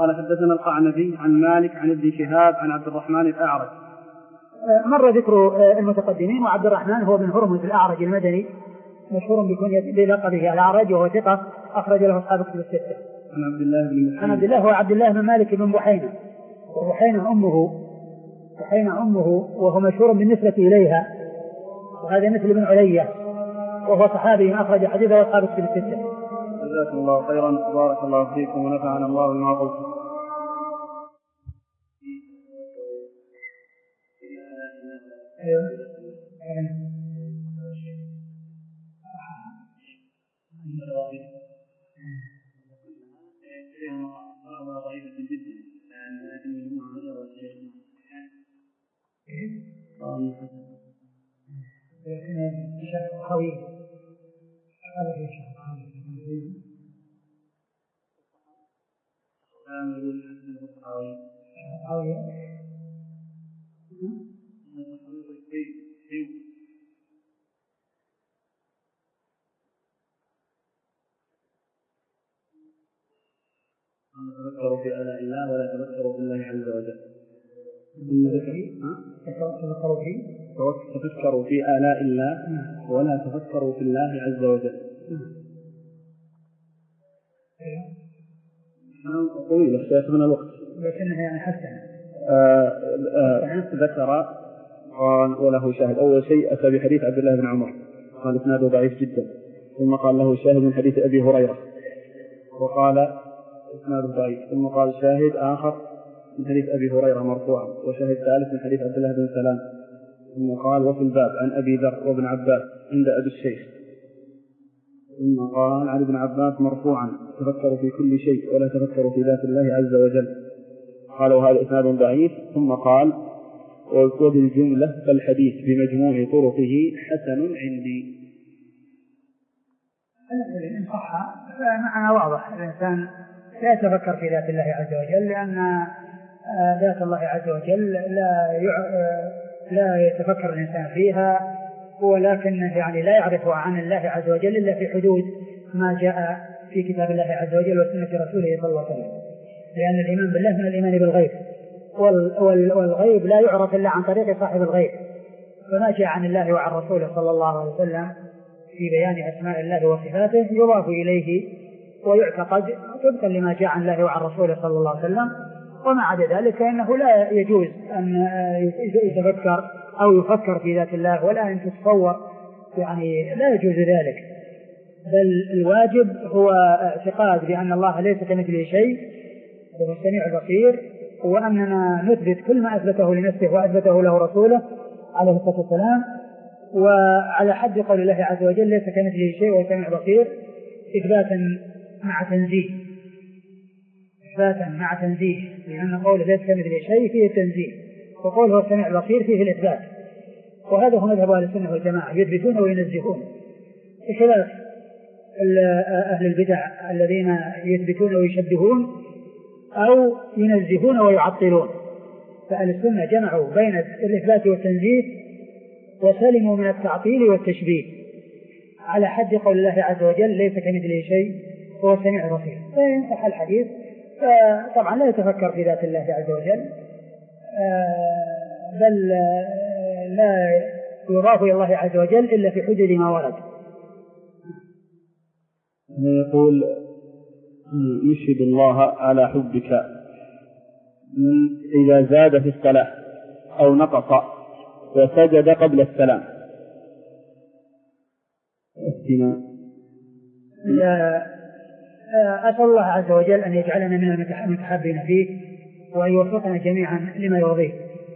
قال حدثنا القعنبي عن مالك عن ابن شهاب عن عبد الرحمن الأعرج. مر ذكر المتقدمين، وعبد الرحمن هو بن هرمز الأعرج المدني مشهور بلقبه الأعرج، وهو ثقة أخرج له أصحاب الكتب الستة. عن عبد الله بن بحينة. عن عبد الله هو عبد الله بن مالك بن بحينة، وبحينة أمه بحينة أمه وهو مشهور بالنسبة إليها، وهذا مثل ابن علية، وهو صحابي أخرج حديثه أصحاب الكتب الستة. جزاكم الله خيرا، بارك الله فيكم ونفعنا الله بما قلتم. تفكروا في آلاء الله ولا تفكروا في الله عز وجل. تفكروا في آلاء الله ولا تفكروا في الله عز وجل. طويل الشيخ من الوقت، لكنها يعني حسنة. ذكر قال وله شاهد. أول شيء أتى بحديث عبد الله بن عمر قال إسناده ضعيف جدا، ثم قال له شاهد من حديث أبي هريرة وقال إسناده ضعيف، ثم قال شاهد آخر من حديث أبي هريرة مرفوعا، وشاهد ثالث من حديث عبد الله بن سلام، ثم قال وفي الباب عن أبي ذر وابن عباس عند أبي الشيخ، ثم قال عن ابن عباس مرفوعا تفكروا في كل شيء ولا تفكروا في ذات الله عز وجل. قال وهذا إسناد ضعيف، ثم قال وبالجملة فالحديث بمجموع طرقه حسن عندي. إن صح فمعنى واضح، الإنسان لا يتفكر في ذات الله عز وجل، لأن ذات الله عز وجل لا لا يتفكر الإنسان فيها، ولكن يعني لا يعرف عن الله عز وجل إلا في حدود ما جاء في كتاب الله عز وجل وسنة رسوله صلى الله عليه وسلم، لأن الإيمان بالله من الإيمان بالغيب، والغيب لا يعرف إلا عن طريق صاحب الغيب، فما جاء عن الله وعن رسوله صلى الله عليه وسلم في بيان أسماء الله وصفاته يضاف إليه ويعتقد طبقا لما جاء عن الله وعن رسوله صلى الله عليه وسلم، وما عدا ذلك فإنه لا يجوز أن يتفكر أو يفكر في ذات الله ولا أن تتصور، يعني لا يجوز ذلك، بل الواجب هو اعتقاد بأن الله ليس كمثله شيء وهو السميع البصير، وأننا نثبت كل ما أثبته لنفسه وأثبته له رسوله عليه الصلاة والسلام، وعلى حد قول الله عز وجل ليس كمثله شيء وهو السميع البصير إثباتا مع تنزيه، إثباتا مع تنزيه، لأن قوله ليس كمثله شيء فيه التنزيه، وقوله هو السميع البصير فيه الإثبات، وهذا هو مذهب أهل السنة والجماعة، يثبتون وينزهون، بخلاف أهل البدع الذين يثبتون ويشبهون أو ينزهون ويعطلون. فأهل السنة جمعوا بين الإثبات والتنزيه وسلموا من التعطيل والتشبيه على حد قول الله عز وجل ليس كمثله شيء هو السميع البصير. فإن صح الحديث طبعا لا يتفكر في ذات الله عز وجل، بل لا يضاف إلى الله عز وجل إلا في حدود ما ورد. يقول يشهد الله على حبك إذا زاد في الصلاة أو نقص وسجد قبل السلام. أسأل الله عز وجل أن يجعلنا من المتحابين فيه وأن يوفقنا جميعا لما يرضيه.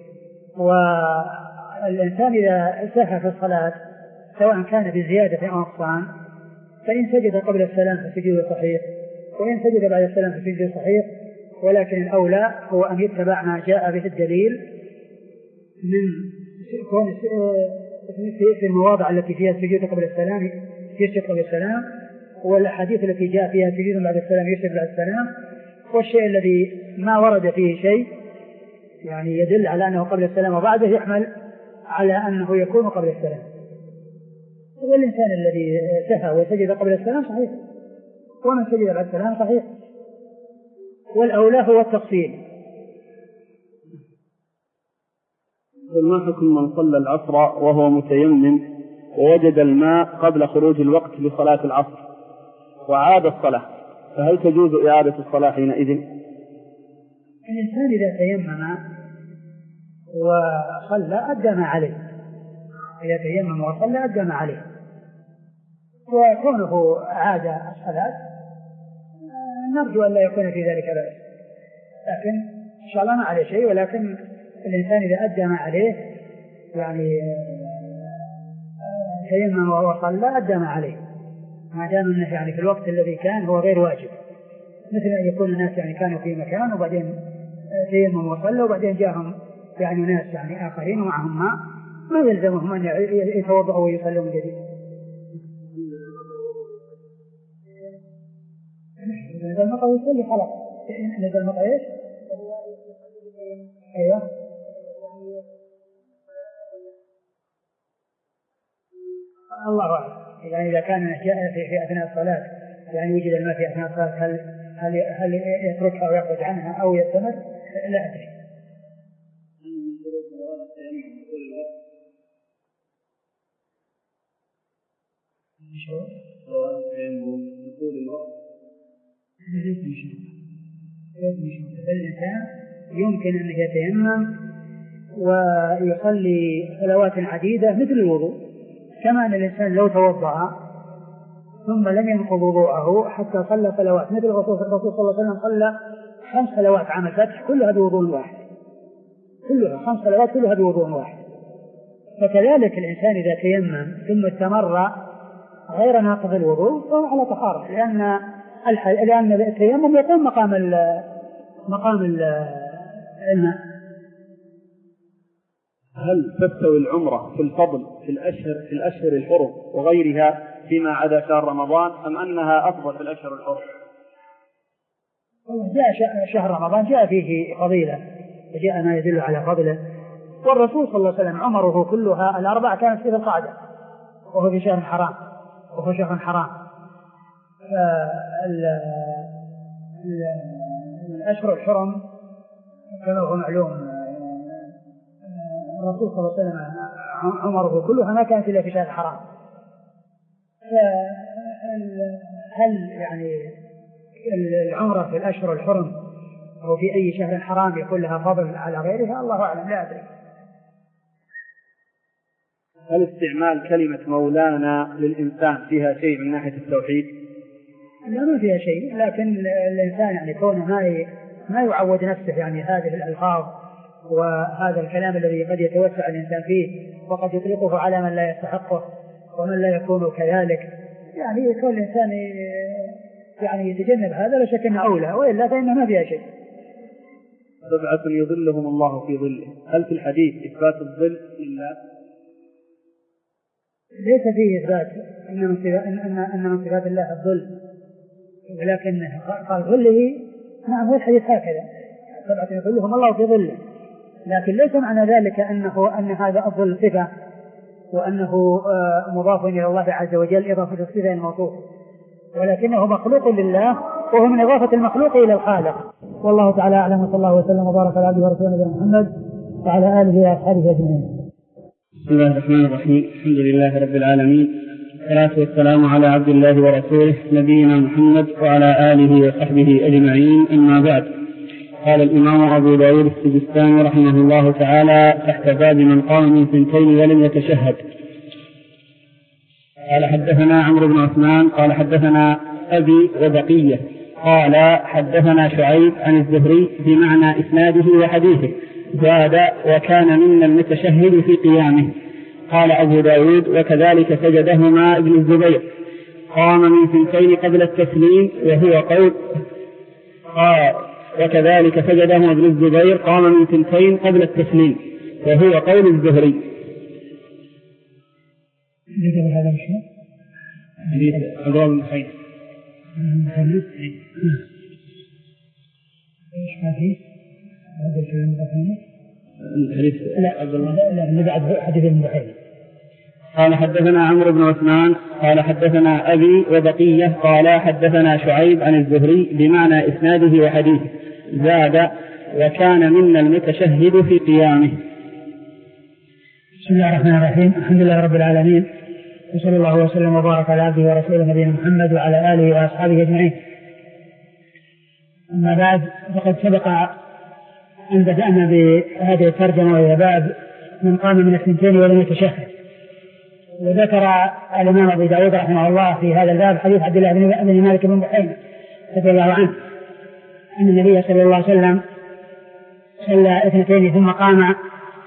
والإنسان إذا سهى في الصلاة سواء كان بزيادة أو نقصان فإن سجد قبل السلام فسجده صحيح، وإن سجد بعد السلام فسجده صحيح، ولكن الأولى هو أن يتبع ما جاء به الدليل من كون في المواضع التي فيها السجود قبل السلام يسجد قبل السلام، والأحاديث التي جاء فيها سجود بعد السلام يسجد بعد السلام، والشيء الذي ما ورد فيه شيء يعني يدل على أنه قبل السلام وبعده يحمل على أنه يكون قبل السلام. والإنسان الذي سهى وسجد قبل السلام صحيح، ومن سجد بعد السلام صحيح، والأولى هو التفصيل. ما حكم من صلى العصر وهو متيمم ووجد الماء قبل خروج الوقت لصلاة العصر وعاد الصلاة، فهل تجوز إعادة الصلاة حينئذ؟ الإنسان إذا تيمم وصلى أدى ما عليه، إذا تيمم وصلى أدى ما عليه، وكونه عاد الصلاة نرجو أن لا يكون في ذلك بأس، لكن إن شاء الله ما عليه شيء، ولكن الإنسان إذا أدى ما عليه يعني تيمم وهو صلى أدى ما عليه، ما دام أنه يعني في الوقت الذي كان هو غير واجب، مثل أن يكون الناس يعني كانوا في مكان وبعدين تيمم وصلى وبعدين جاءهم يعني ناس يعني آخرين ومعهم ماء، ما يلزمهم أن يتوضأوا ويصلوا من جديد. نزل المطر يصلي خلاص. نزل المطر إيش؟ أيوة. الله أعلم. يعني إذا كان جاء في, في أثناء الصلاة يعني وجد الماء في أثناء الصلاة، هل هل هل يتركها ويخرج عنها أو يستمر؟ لا أدري. الإنسان يمكن أن يتيمم ويصلي صلوات عديدة مثل الوضوء، كما أن الإنسان لو توضأ ثم لم ينقض وضوءه حتى صلى صلوات مثل الرسول صلى الله عليه وسلم صلى خمس صلوات عام الفتح كلها بوضوء واحد، كلها خمس صلوات كلها بوضوء واحد. فكذلك الإنسان إذا تيمم ثم استمر غير ناقض الوضوء فهو على طهارة، لأن لأن التيمم يقوم مقام ال مقام الماء. هل تستوي العمرة في الفضل في الأشهر في الأشهر الحرم وغيرها فيما عدا شهر رمضان، أم أنها أفضل في الأشهر الحرم؟ جاء شهر رمضان جاء فيه فضيلة وجاء ما يدل على فضله، والرسول صلى الله عليه وسلم عمره كلها الأربع كانت في القعدة وهو في شهر حرام وهو شهر حرام. الأشهر الحرم كما هو معلوم الرسول صلى الله عليه وسلم عمره كلها ما كانت إلا في شهر حرام. هل يعني العمرة في الأشهر الحرم أو في أي شهر حرام يكون لها فضل على غيرها؟ الله أعلم، لا أدري. هل استعمال كلمة مولانا للإنسان فيها شيء من ناحية التوحيد؟ لا، ما فيها شيء، لكن الإنسان يعني كونه ما ما يعود نفسه يعني هذه الألفاظ وهذا الكلام الذي قد يتوسع الإنسان فيه وقد يطلقه على من لا يستحقه ومن لا يكون كذلك، يعني يكون الإنسان يعني يتجنب هذا لا شك أنه أولى، وإلا فإنه ما فيها شيء. سبعة يظلهم الله في ظله، هل في الحديث إثبات الظل لله؟ ليس فيه إثبات أن من صفات الله الظل، ولكن قال ظله، نعم هو الحديث هكذا، سبعة يظلهم الله في ظله، لكن ليس معنى ذلك أنه أن هذا الظل صفة وأنه مضاف إلى الله عز وجل إضافة الصفة الموصوف، ولكنه مخلوق لله وهو من إضافة المخلوق إلى الخالق. والله تعالى أعلم، وصلى الله وسلم وبارك على عبده ورسوله محمد وعلى آله وأصحابه أجمعين. بسم الله الرحمن الرحيم، الحمد لله رب العالمين، والصلاة والسلام على عبد الله ورسوله نبينا محمد وعلى آله وصحبه أجمعين، أما بعد. قال الإمام أبو داود السجستاني رحمه الله تعالى تحت باب من قام من ثنتين ولم يتشهد. قال حدثنا عمرو بن عثمان قال حدثنا أبي وبقية قال حدثنا شعيب عن الزهري بمعنى إسناده وحديثه، زاد وكان منا المتشهد في قيامه. قال أبو داود وكذلك سجدهما ابن الزبير، قام من ثنتين قبل التسليم وهو قول قال وكذلك سجدهما ابن الزبير قام من ثنتين قبل التسليم وهو قول الزهري. هذا الشيء حديث أضراب الحين ايش حديث هذا الشيء المدخل؟ الحديث لا لا اللي بعد حديث المدخل. قال حدثنا عمرو بن عثمان قال حدثنا أبي وبقية قال حدثنا شعيب عن الزهري بمعنى إسناده وحديثه زاد وكان منا المتشهد في قيامه. بسم الله الرحمن الرحيم. الحمد لله رب العالمين، وصلى الله وسلم وبارك على عبده ورسوله نبينا محمد وعلى آله وأصحابه أجمعين. أما بعد، فقد سبق أن بدأنا بهذه الترجمة وهي باب من قام من الثنتين ولم يتشهد. وذكر الإمام أبو داود رحمه الله في هذا الباب حديث عبد الله بن مالك بن بحينة رضي الله عنه أن النبي صلى الله عليه وسلم صلى اثنتين ثم قام،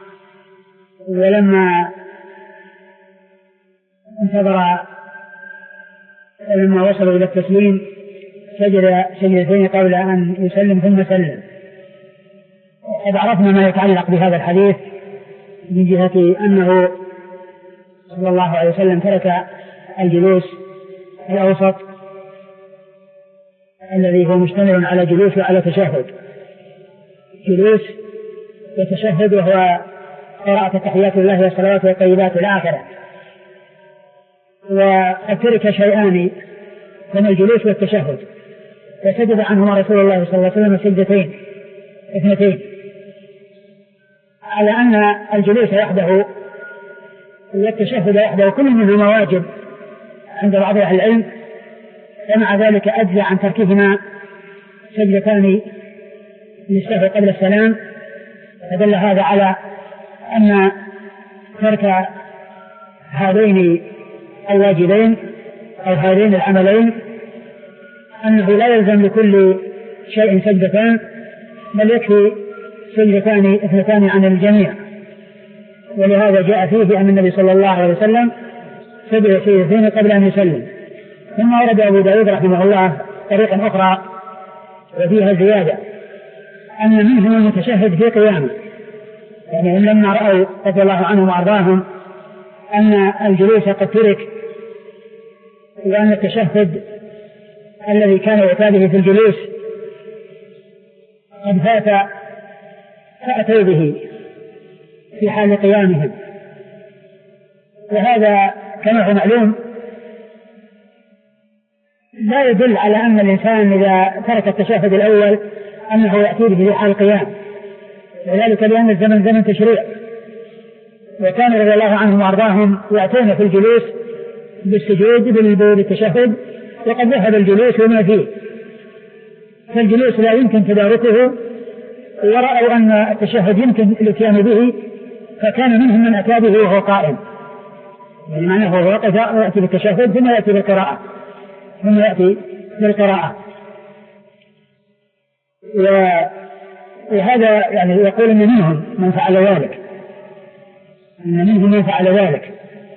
ولما انتظر ولما وصلوا إلى التسليم سجد سجدتين قبل أن يسلم ثم سلم. قد عرفنا ما يتعلق بهذا الحديث من جهة أنه صلى الله عليه وسلم ترك الجلوس الأوسط الذي هو مشتمل على جلوس وعلى تشهد، جلوس وتشهد، وهو قراءة تحيات الله والصلوات والطيبات الآخرة. وقد ترك شيئان من الجلوس والتشهد، فسجد عنهما رسول الله صلى الله عليه وسلم سجدتين اثنتين، على أن الجلوس وحده والتشهد وحده كل منهما واجب عند بعض أهل العلم، ومع ذلك أجزى عن تركهما سجدتان للسهو قبل السلام. فدل هذا على أن ترك هذين الواجبين أو هذين العملين أنه لا يلزم لكل شيء سجدتان، بل يكفي سجدتان اثنتان عن الجميع. ولهذا جاء فيه أن النبي صلى الله عليه وسلم سجد سجدتين قبل أن يسلم. ثم ورد أبو داود رحمه الله طريقا أخرى وفيها زيادة أن منهم المتشهد في قيامه، يعني لما رأوا رضي الله عنهم وأرضاهم أن الجلوس قد ترك وأن التشهد الذي كان يعتاده في الجلوس قد فات فأتوا به في حال قيامهم. وهذا كما هو معلوم لا يدل على أن الإنسان إذا ترك التشهد الأول أنه يأتي به في حال القيام، وذلك لأن الزمن زمن تشريع، وكان رضي الله عنهم وأرضاهم يأتون في الجلوس بالسجود بالتشهد، وقد ذهب الجلوس وما فيه، فالجلوس لا يمكن تداركه، ورأوا أن التشهد يمكن الاتيان به، فكان منهم من أتى به وهو قائم، يعني معناه هو وقف يأتي بالتشهد ثم يأتي بالقراءة ثم يأتي بالقراءة. وهذا يعني يقول أن منهم من فعل ذلك، أن منهم من فعل ذلك.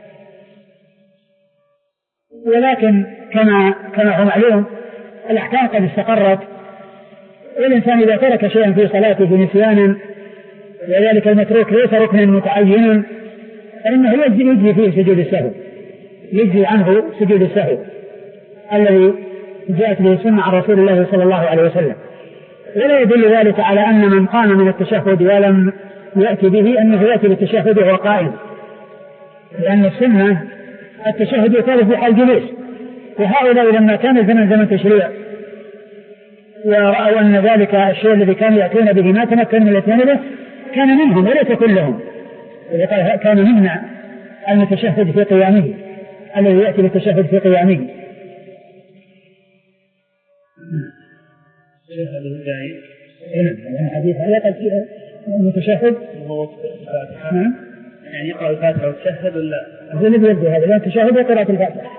ولكن كما كما هو معلوم الأحكام قد استقرت، والإنسان إذا ترك شيئا في صلاته بنسيانا وذلك المتروك ليس ركنا متعينا فإنه يجزي يجزي فيه سجود السهو، يجزي عنه سجود السهو الذي جاءت به السنة عن رسول الله صلى الله عليه وسلم. ولا يدل ذلك على أن من قام من التشهد ولم يأتي به أنه يأتي بالتشهد وهو قائم، لأن السنة التشهد يكون في حال جلوس، وهؤلاء لما كان الزمن زمن تشريع ورأوا أن ذلك الشيء الذي كانوا يأتون به ما تمكن من الاتيان به كان منهم وليس كلهم، كان منا المتشهد في قيامه الذي يأتي بالتشهد في قيامه. الحديث هذا قد المتشهد يعني يقرأ الفاتحة والتشهد ولا هذا لا تشهد وقراءة الفاتحة.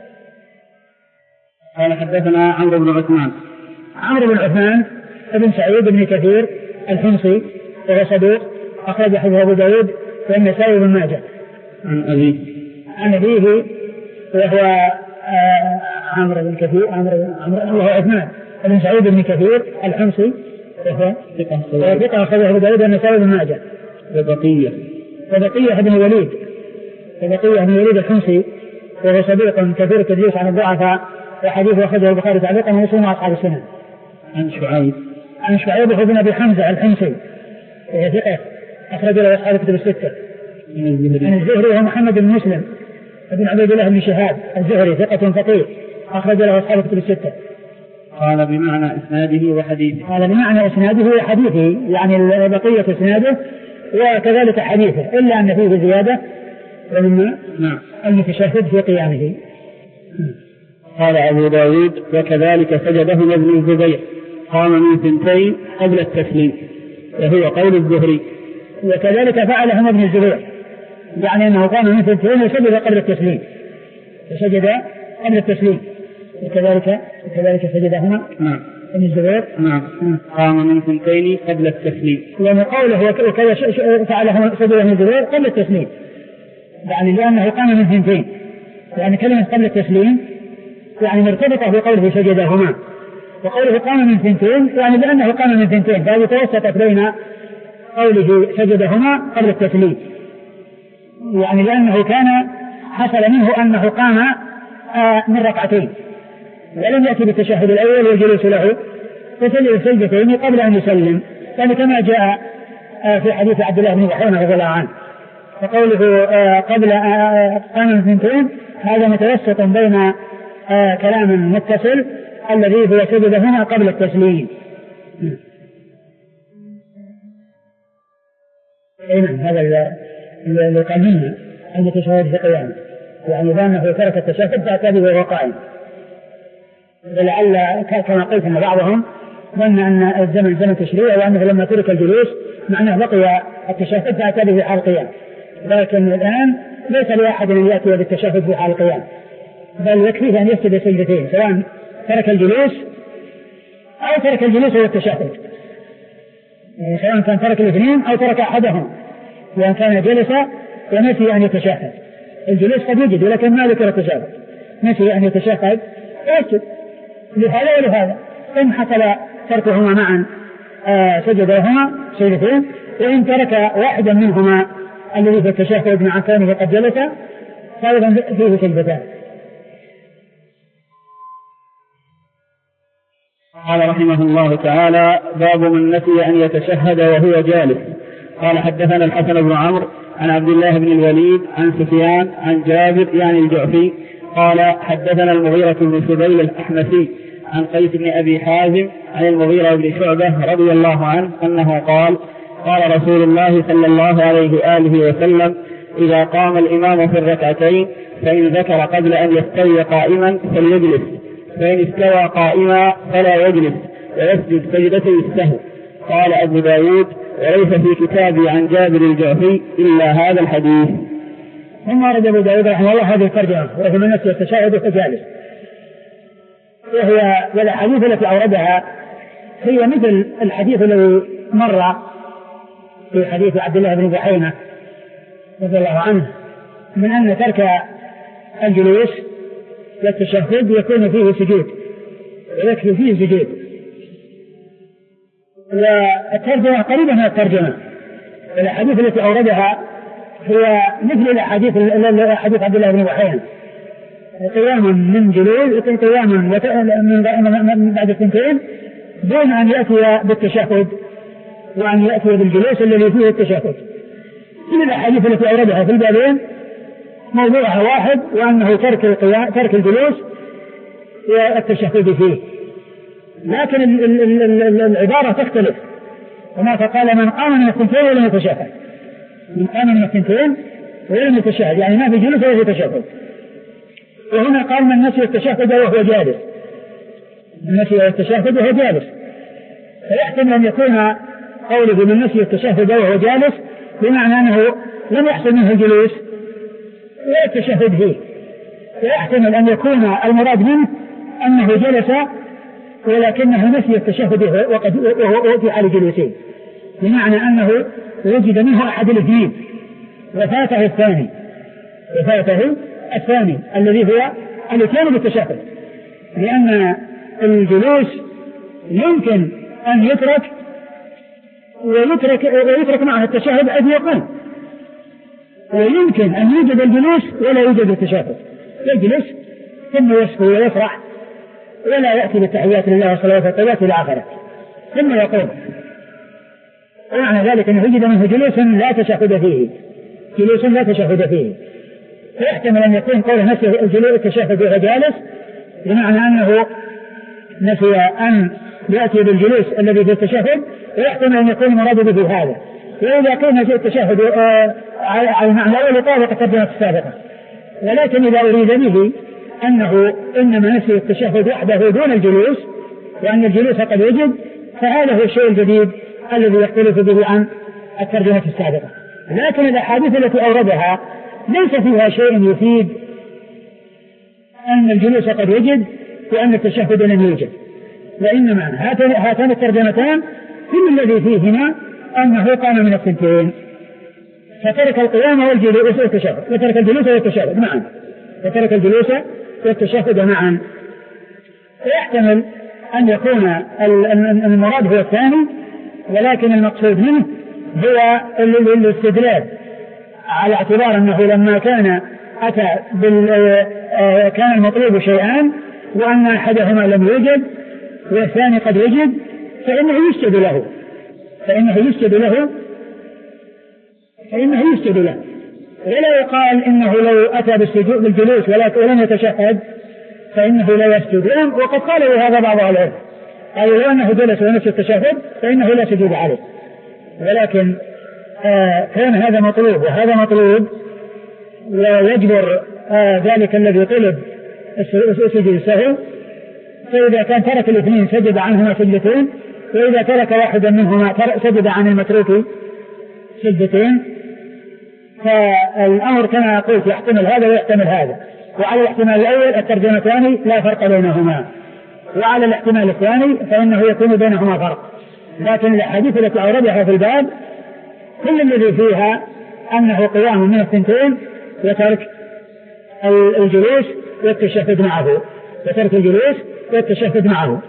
قال حدثنا عمرو بن عثمان عمرو بن عثمان ابن سعيد بن كثير الحمصي وهو صدوق أخرج حديث أبو داود والنسائي وابن ماجه. عن أبيه عن أبيه وهو عمرو بن كثير عمرو وهو عثمان ابن سعيد بن كثير الحمصي وهو ثقة أخرج أبو داود والنسائي وابن ماجه. وبقية وبقية بن الوليد وبقية بن الوليد الحمصي وهو صديق كثير التدليس عن الضعفاء، وحديثه أخرجه البخاري تعليقا ومسلم وأصحاب السنن. عن شعيب عن شعيب بن أبي حمزة الحمصي وهو ثقة أخرج له أصحاب الكتب الستة. عن الزهري وهو محمد بن مسلم ابن عبيد الله بن شهاب الزهري ثقة فقيه أخرج له أصحاب الكتب الستة. قال بمعنى إسناده وحديثه. قال بمعنى إسناده وحديثه، يعني بقية إسناده وكذلك حديثه، إلا أن فيه زيادة ومما نعم المتشهد في قيامه. قال أبو داود وكذلك سجدهما ابن الزبير قام من ثنتين قبل التسليم، وهو قول الزهري. وكذلك فعلهما ابن الزبير، يعني أنه قام من ثنتين وسجد قبل التسليم، وسجد قبل التسليم، وكذلك وكذلك سجدهما نعم ابن الزبير نعم قام من ثنتين قبل التسليم. لأن قوله وكذا فعلهما سجد ابن الزبير قبل التسليم، يعني لأنه قام من ثنتين، يعني كلمة قبل التسليم يعني مرتبطة بقوله سجدهما، وقوله قام من ثنتين يعني لأنه قام من ثنتين، فهذه توسطت بين قوله سجدهما قبل التسليم، يعني لأنه كان حصل منه أنه قام من ركعتين ولم يأتي بالتشهد الأول والجلوس له، فسجد سجدتين قبل أن يسلم، يعني كما جاء في حديث عبد الله بن وحينة رضي الله عنه. فقوله قبل قام من ثنتين هذا متوسط بين كلام متصل الذي هو سجد هنا قبل التسليم. أين هذا اللي قال منه المتشهد في قيامه، يعني لأنه ترك التشهد فأتى به وهو قائم، ولعل كما قلت أن بعضهم ظن أن الزمن زمن تشريع، وأنه لما ترك الجلوس معناه بقي التشهد فأتى به في حال القيام، لكن الآن ليس لأحد أن يأتي بالتشهد في حال القيام، بل يكفيه أن يسجد سجدتين سواء ترك الجلوس أو ترك الجلوس والتشهد، يعني سواء كان ترك الاثنين أو ترك أحدهم، وأن كان جلس ونسي أن يتشهد. الجلوس قد يجد ولكن ما ذكر التشهد، نسي أن يتشهد يسجد لهذا ولهذا، إن حصل تركهما معا آه سجدهما سجدتين، وإن ترك واحدا منهما الذي في التشهد مع كونه قد جلس فأيضا فيه سجدتان. قال رحمه الله تعالى: باب من نسي أن يتشهد وهو جالس. قال: حدثنا الحسن بن عمرو عن عبد الله بن الوليد عن سفيان عن جابر يعني الجعفي قال: حدثنا المغيرة بن سبيل الأحمسي عن قيس بن أبي حازم عن المغيرة بن شعبة رضي الله عنه أنه قال: قال رسول الله صلى الله عليه وآله وسلم: إذا قام الإمام في الركعتين فإن ذكر قبل أن يستوي قائما فليجلس، فإن استوى قائما فلا يجلس، ويسجد سجدتي السهو. قال أبو داود: وليس في كتابي عن جابر الجعفي إلا هذا الحديث. ثم ورد أبو داود رحمه الله هذه الترجمة، وهي من نفس التشهد فجالس، وهي والأحاديث التي أوردها هي مثل الحديث الذي مر في حديث عبد الله بن بحينة رضي الله عنه من أن ترك الجلوس والتشهد يكون فيه سجود ويكفي فيه سجود، والترجمة قريبة من الترجمة. الأحاديث التي أوردها هي مثل الأحاديث حديث عبد الله بن بحينة، قياما من جلوس قياما من بعد الثنتين دون أن يأتي بالتشهد وأن يأتي بالجلوس الذي فيه التشهد. كل الأحاديث التي أوردها في البابين موضوعها واحد، وأنه ترك القيام ترك الجلوس والتشهد فيه، لكن ال ال ال العبارة تختلف. هناك قال: من قام من الثنتين ولم يتشهد، من قام من الثنتين ولم يتشهد، يعني ما في جلوس ولا في تشهد. وهنا قال: من نسي التشهد وهو جالس، من نسي التشهد وهو جالس، فيحتمل أن يكون قوله من نسي التشهد وهو جالس بمعنى أنه لم يحصل منه الجلوس ولا التشهد فيه، فيحتمل أن يكون المراد منه أنه جلس ولكنه نسي التشهد وقد وهو في حال جلوسين، بمعنى أنه وجد منه أحد الاثنين وفاته الثاني وفاته الثاني الذي هو الاتيان بالتشهد، لأن الجلوس يمكن أن يترك ويترك ويترك معه التشهد حيث يقوم، ويمكن أن يوجد الجلوس ولا يوجد التشهد، يجلس ثم يسكو ويفرح ولا يأتي بالتحيات لله والصلاة والطيبات إلى آخره ثم يقوم، ومعنى ذلك أنه وجد منه جلوس لا تشهد فيه، جلوس لا تشهد فيه، فيحتمل أن يكون قول نسي الجلوس التشهد وهو جالس بمعنى أنه نسي أن يأتي بالجلوس الذي في التشهد، ويحتمل أن يكون المراد به هذا. وإذا كان نسي التشهد على المعنى الأول يطابق الترجمة السابقة، ولكن إذا أريد به أنه إنما نسي التشهد وحده دون الجلوس وأن الجلوس قد وجد، فهذا هو الشيء الجديد الذي يختلف به عن الترجمة السابقة. لكن الأحاديث التي أوردها ليس فيها شيء يفيد أن الجلوس قد وجد وأن التشهد لم يوجد، وإنما هاتان الترجمتان كل الذي فيهما أنه قام من الثنتين فترك القيام والجلوس والتشهد، وترك الجلوس والتشهد معا، وترك الجلوس والتشهد معا. ويحتمل أن يكون المراد هو الثاني، ولكن المقصود منه هو الاستدلال على اعتبار أنه لما كان أتى بال كان المطلوب شيئان وأن أحدهما لم يوجد والثاني قد وجد فإنه يسجد له فإنه يسجد له فإنه يسجد له ولا يقال إنه لو أتى بالسجود بالجلوس ولم يتشهد فإنه لا يسجد. وقد قالوا هذا بعض أهل العلم، قالوا لو أنه جلس ونسي التشهد فإنه لا سجود عليه، ولكن آه كان هذا مطلوب وهذا مطلوب ويجبر آه ذلك الذي طلب سجد السهو، فإذا كان ترك الاثنين سجد عنهما سجدتين، وإذا ترك واحدا منهما سجد عن المتروك سجدتين. فالأمر كما قلت يحتمل هذا ويحتمل هذا، وعلى الاحتمال الأول الترجمتان لا فرق بينهما، وعلى الاحتمال الثاني فإنه يكون بينهما فرق. لكن الحديث التي أوردها في الباب كل الذي فيها أنه قيام من الثنتين وترك الجلوس والتشهد معه وترك الجلوس والتشهد معه.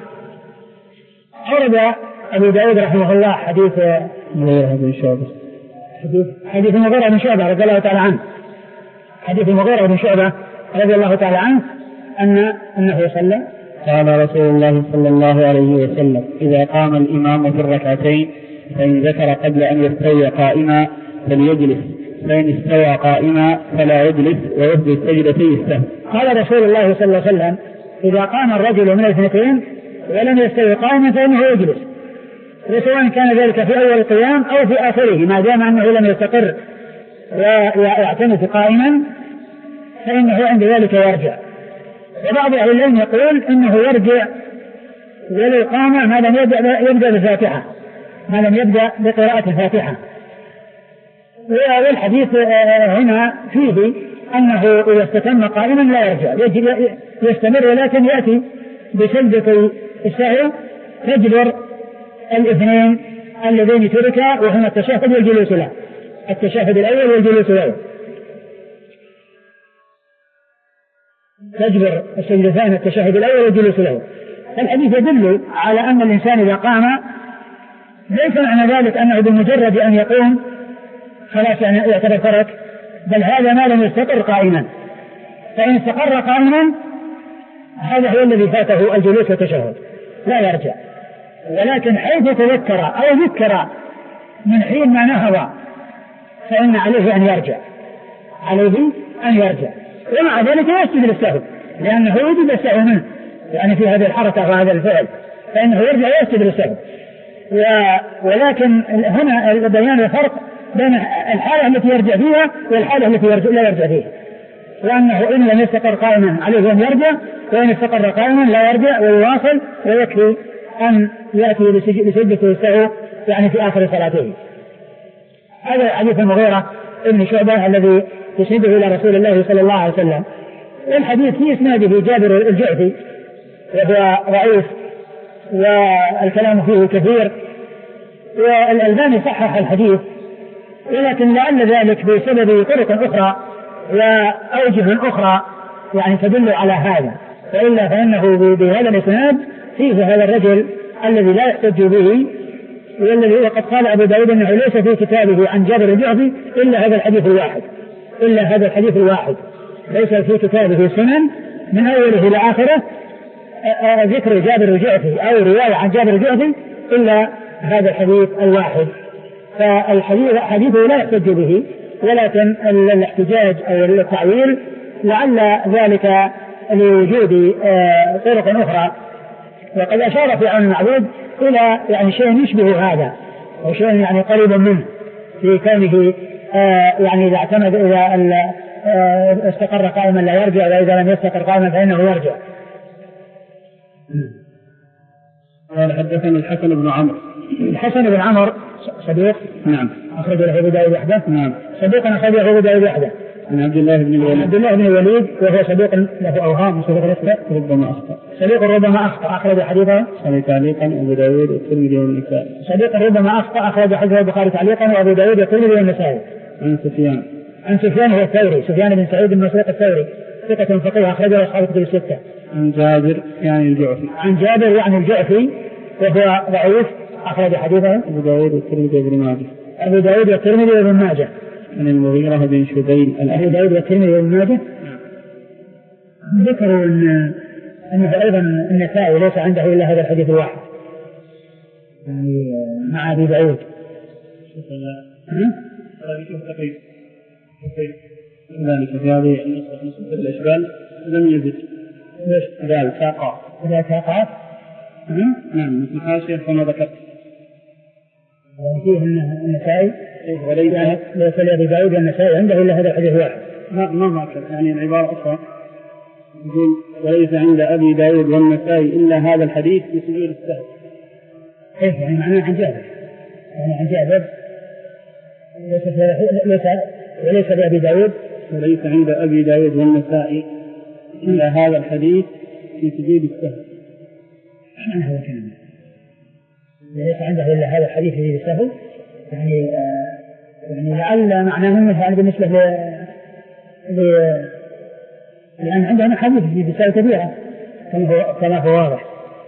أورد أبو داود رحمه الله حديث بن شعبة حديث حديث المغيرة بن شعبة رضي الله تعالى عنه حديث المغيرة بن شعبة رضي الله تعالى عنه أن أنه صلى قال رسول الله صلى الله عليه وسلم: إذا قام الإمام في الركعتين فإن ذكر قبل أن يستوي قائما فليجلس، فإن استوى قائما فلا يجلس ويسجد سجدتي السهو. قال رسول الله صلى الله عليه وسلم: إذا قام الرجل من الاثنتين ولم يستوي قائما فإنه يجلس، وسواء كان ذلك في أول القيام أو في آخره، ما دام أنه لم يستقر ويعتمد قائما فإنه عند ذلك يرجع. وبعض أهل العلم يقول إنه يرجع ولو قام ما لم يبدأ بالفاتحة ما لم يبدأ بقراءة الفاتحة. والحديث هنا فيه أنه إذا استتم قائما لا يرجع، يستمر، ولكن يأتي بسجدة السهو تجبر الاثنين اللذين تركا وهما التشهد والجلوس له، التشهد الأول والجلوس له، تجبر السجدتان التشهد الأول والجلوس له. الحديث يدل على أن الإنسان إذا قام ليس معنى ذلك أنه بمجرد أن يقوم خلاص يعني يعتبر ترك، بل هذا ما لم يستقر قائما، فإن استقر قائما هذا هو الذي فاته الجلوس والتشهد لا يرجع. ولكن حيث تذكر أو ذكر من حين ما نهض فإن عليه أن يرجع عليه أن يرجع ومع ذلك يسجد للسهو، لأنه يوجد السهو منه يعني في هذه الحركة وهذا الفعل، فإنه يرجع ويسجد للسهو. ولكن هنا بيان الفرق بين الحالة التي يرجع فيها والحالة التي يرجع لا يرجع فيها، وأنه إن لم يستقر قائما عليه أن يرجع، وإن استقر قائما لا يرجع ويواصل، ويكفي أن يأتي لسجدة السهو يعني في آخر صلاته. هذا حديث المغيرة ابن شعبة الذي يسنده إلى رسول الله صلى الله عليه وسلم. والحديث في إسناده جابر الجعفي وهو ضعيف والكلام فيه كثير، والألباني صحح الحديث، ولكن لعل ذلك بسبب طرق أخرى وأوجه أخرى يعني تدل على هذا، وإلا فإنه بهذا الإسناد فيه هذا الرجل الذي لا يحتج به، والذي وقد قال أبو داود أنه ليس في كتابه عن جابر الجعفي إلا هذا الحديث الواحد إلا هذا الحديث الواحد ليس في كتابه سنن من أوله إلى آخره ذكر جابر الجعفي أو رواية عن جابر الجعفي إلا هذا الحديث الواحد. فالحديث حديثه لا يحتج به، ولكن الاحتجاج أو التعويل لعل ذلك لوجود طرق أخرى. وقد أشار في عون المعبود إلى يعني شيء يشبه هذا أو شيء يعني قريب منه في كونه يعني إذا اعتمد إذا استقر قائما لا يرجع، وإذا لم يستقر قائما فإنه يرجع. قال حدثنا الحسن بن عمرو. الحسن بن عمرو صديق نعم أخرج له أبو داود وحده. نعم صديق أخرج له أبو داود وحده. عن عبد الله بن الوليد. عبد الله بن الوليد وهو صديق له أوهام صديق يخطئ ربما أخطأ. صديق ربما أخطأ أخرج حديثه صحيح تعليقا أبو داود والترمذي والنسائي. صديق ربما أخطأ أخرج حديثه البخاري تعليقا وأبو داود والترمذي والنسائي. عن سفيان. عن سفيان هو الثوري سفيان بن سعيد بن مسروق الثوري ثقة فقيه أخرجه أصحاب الكتب الستة. عن جابر يعني الجعفي. عن جابر يعني الجعفي وهو ضعيف أخرج حديثه أبو داود والترمذي وابن ماجه. أبو داود والترمذي وابن ماجه. عن المغيرة بن شبيل. أبو داود والترمذي وابن ماجه. ذكروا أن أنه أيضا النسائي ليس عنده إلا هذا الحديث الواحد يعني مع أبي داود. ذلك في هذه النسخة نسخة الأشبال لم يزد قال ساقا إذا ساقات نعم مثل حاشية كما ذكرت فيه النسائي وليس يعني ليس لأبي داود النسائي عنده إلا هذا الحديث واحد. ما ما هكذا يعني العبارة أخرى يقول وليس عند أبي داود والنسائي إلا هذا الحديث في سجود السهو. إيه يعني معناه عن جابر يعني عن جابر ليس ليس وليس لأبي داود وليس عند أبي داود والنسائي إلا هذا الحديث في سجود السهو. معنى هذا الكلام ليس عنده إلا هذا الحديث في سجود السهو يعني آه يعني لعل معناه منه يعني بالنسبة ل ل لأن عندنا حديث في سجود كبيرة كما هو كما هو واضح.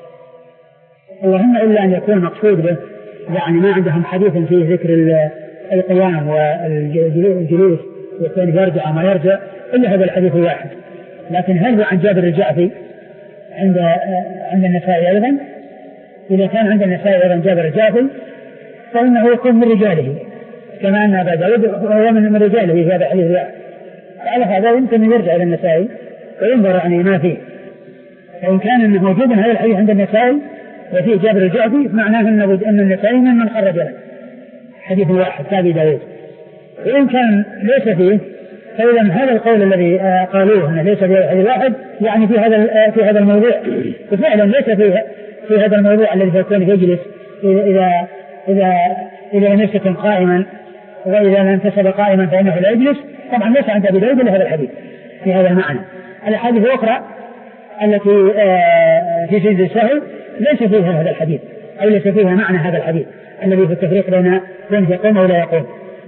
اللهم إلا أن يكون مقصود به يعني ما عندهم حديث فيه ذكر القيام والجلوس وكان يرجع ما يرجع إلا هذا الحديث الواحد. لكن هل هو عن جابر الجعفي عند عند النسائي أيضا؟ إذا كان عند النسائي أيضا جابر الجعفي فإنه يكون من رجاله كما أن أبا داود هو من رجاله في هذا الحديث الواحد. على هذا يمكن أن يرجع إلى النسائي وينظر عن ما فيه. فإن كان أنه موجود هذا الحديث عند النسائي وفيه جابر الجعفي معناه أن النسائي من خرج له حديث واحد كأبي داود. وإن كان ليس فيه فإذا هذا القول الذي قالوه أنه ليس فيه حديث واحد يعني في هذا في هذا الموضوع وفعلا ليس فيه في هذا الموضوع الذي يكون يجلس إذا إذا إذا لم يستكن قائما وإذا لم تسب قائما فإنه لا يجلس. طبعا ليس عند أبي داود إلا هذا الحديث في هذا المعنى. الأحاديث الأخرى التي في سجود السهو ليس فيها هذا الحديث أو ليس فيها معنى هذا الحديث الذي في التفريق بين كون يقوم أو لا يقوم.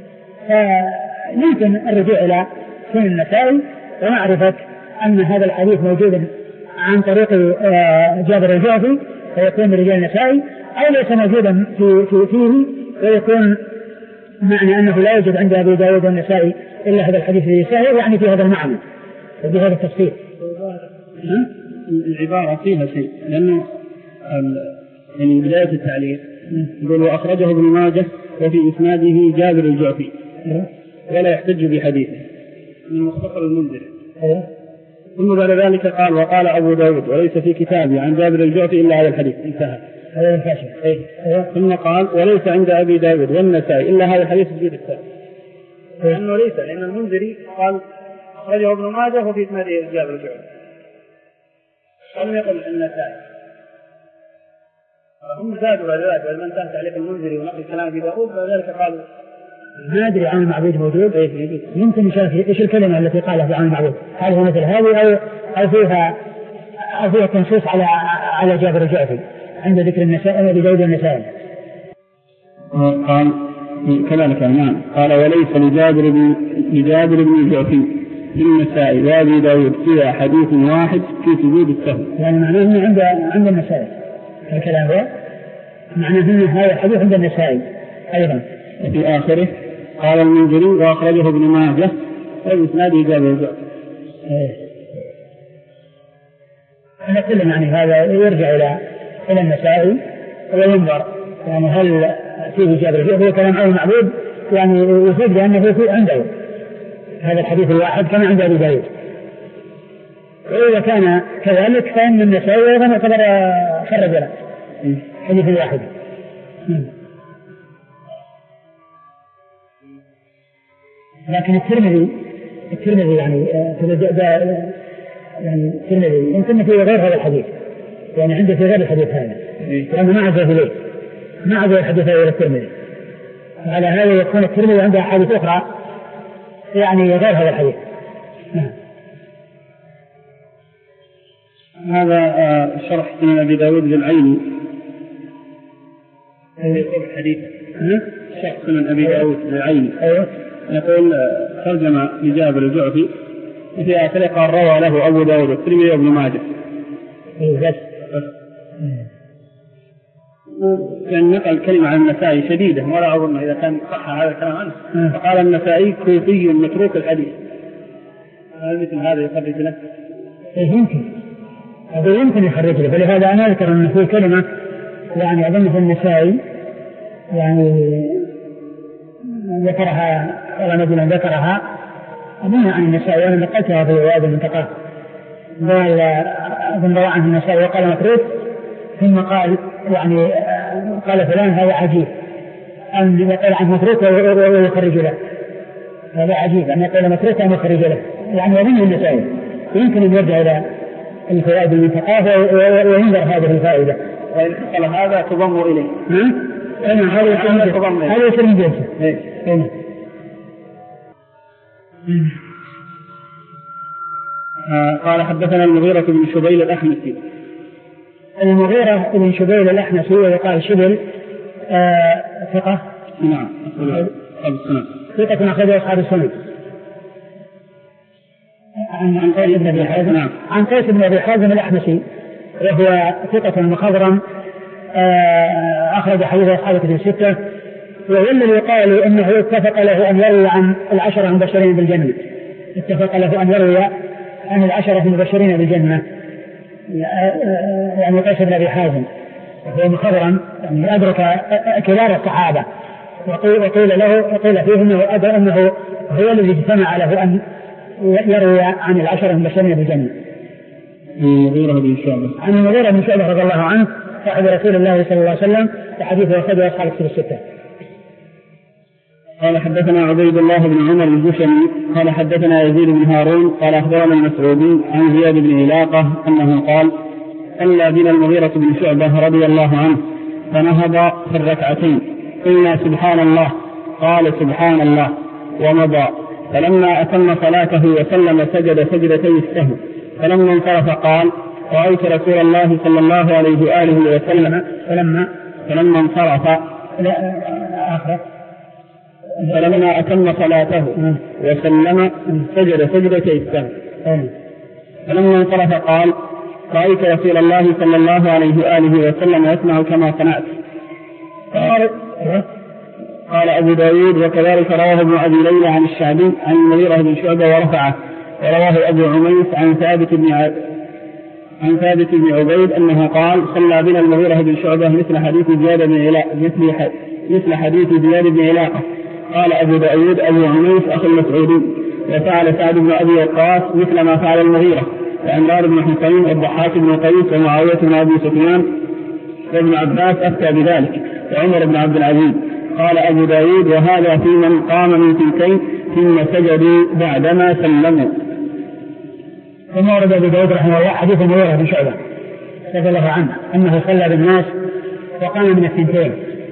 فيمكن الرجوع إلى سنن النسائي ومعرفة أن هذا الحديث موجود عن طريق جابر الجعفي فيكون من رجال النسائي أو ليس موجودا في في فيه ويكون معنى أنه لا يوجد عند أبي داود والنسائي إلا هذا الحديث الذي سهل يعني في هذا المعنى وبهذا التفسير. العبارة فيها شيء لأنه يعني بداية التعليق يقول وأخرجه ابن ماجه وفي إسناده جابر الجعفي ولا يحتج بحديثه من مختصر المنذري. ثم بعد ذلك قال وقال أبو داود وليس في كتابي عن جابر الجعفي إلا هذا الحديث انتهى. هذا الكاشف. ثم قال وليس عند أبي داود والنسائي إلا هذا الحديث في الكتاب لأنه ليس لأن المنذري قال أخرجه ابن ماجه وفي إسناده جابر الجعفي لم يقل النسائي. هم زادوا بعد ذلك بعد ما انتهى تعليق المنذري ونقل كلام أبي داود بعد ذلك قالوا ما أدري عن المعبود موجود إيه يمكن يشارك إيش الكلمة التي قالها في عن المعبود هل هو مثل هذه أو أو فيها أو فيها تنصيص على على جابر الجعفي عند ذكر النسائي أبي داود النسائي. قال كذلك نعم قال وليس لجابر بن لجابر بن الجعفي في النسائي وأبي داود فيها حديث واحد في سجود السهو يعني معناه أنه عند عند النسائي الكلام هو معناه أنه هذا الحديث عند النسائي أيضا. في آخره قال المنذري وأخرجه ابن ماجه وبإسناده جابر الجعفي. أنا كلم يعني هذا يرجع إلى إلى النسائي وينظر يعني هل فيه جابر الجعفي هو كلام أو معبود يعني يفيد بأنه في عنده هذا الحديث الواحد كما عند أبي داود. وإذا كان كذلك فإن النسائي أيضا يعتبر خرج له حديث الواحد. لكن الترمذي الترمذي يعني يعني الترمذي يمكن فيه غير هذا الحديث، يعني عنده في غير الحديث هذا، لأنه ما عزه إليه، ما عزه الحديث إلى الترمذي. على هذا يكون الترمذي عنده أحاديث أخرى يعني غير هذا الحديث. هذا شرح سنن أبي داود للعيني. الحديث شرح سنن أبي داود للعيني يقول ترجمة لجابر الجعفي في آخره قال روى له أبو داود والترمذي وابن ماجه. بس كان نقل كلمة عن النسائي شديدة ولا أظن إذا كان صح هذا الكلام عنه. فقال النسائي كوفي متروك الحديث. هل مثل هذا يخرج له؟ يمكن هذا يمكن يخرج له، فلهذا أنا أذكر أن في كلمة يعني أظن في النسائي يعني ذكرها ولا نقول ذكرها أظن عن النسائي وأنا نقلتها في رواية المنتقى. قال أظن روى عنه النسائي وقال متروك، ثم قال يعني قال فلان هذا عجيب أن يقول عنه متروك ويخرج له، هذا عجيب أن يقول متروك أن يخرج له، يعني يظن النسائي يمكن أن يرجع إلى الفوائد المنتقاه وينظر هذه الفائدة، وإن حصل هذا تضم إليه. أنا هذا يصير من جنسه. قال حدثنا المغيرة بن شبيل الأحمسي. المغيرة بن شبيل الأحمسي ويقال شبل ثقة. نعم أصحاب السنن. ثقة أخرجه أصحاب السنن. عن قيس بن أبي حازم. نعم. عن قيس بن أبي حازم الأحمسي وهو ثقة مخضرم أخرج حديث أصحاب الكتب الستة، وهو الذي يقال إنه اتفق له أن يروي عن العشرة المبشرين بالجنة، اتفق له أن يروي عن العشرة المبشرين بالجنة، يعني قيس بن أبي حازم وهو مخضرم يعني أدرك كبار الصحابة، وقيل له وقيل فيه أنه أدرك أنه هو الذي اجتمع له أن يروي عن العشرة المبشرين بالجنة. المغيرة بن شعبة. عن المغيرة بن شعبة رضي الله عنه صاحب رسول الله صلى الله عليه وسلم وحديثه أخرجه أصحاب الكتب الستة. قال حدثنا عبيد الله بن عمر الجشمي قال حدثنا يزيد بن هارون قال أخبرنا المسعودي عن زياد بن علاقة أنه قال صلى بنا المغيرة بن شعبة رضي الله عنه فنهض في الركعتين قلنا سبحان الله قال سبحان الله ومضى، فلما أتم صلاته وسلم سجد سجدتي السهو، فلما انصرف قال رأيت رسول الله صلى الله عليه وآله وسلم فلما فلما انصرف فلما أتم صلاته وسلم سجد سجدتي السهو، فلما انصرف قال رأيت رسول الله صلى الله عليه وآله وسلم يسمع كما صنعت. قال أبو داود وكذلك رواه ابن أبي ليلى عن الشعبي عن المغيرة بن شعبة ورفعه، ورواه أبو عميس عن ثابت بن ع... عن ثابت بن عبيد أنه قال صلى بنا المغيرة بن شعبة مثل حديث زياد بن علاقة مثل, ح... مثل حديث زياد بن علاقة. قال أبو داود أبو عميس أخو المسعودي وفعل سعد بن أبي وقاص مثل ما فعل المغيرة، وعمران بن حسين والضحاك بن قيس ومعاوية بن أبي سفيان وابن عباس أفتى بذلك وعمر بن عبد العزيز. قال أبو داود وهذا في من قام من ثلثين ثم سجدوا بعدما سلموا. ثم ورد أبو داود رحمه الله حديث المغيرة بن شعبة رضي الله عنه أنه صلى بالناس وقام من الثنتين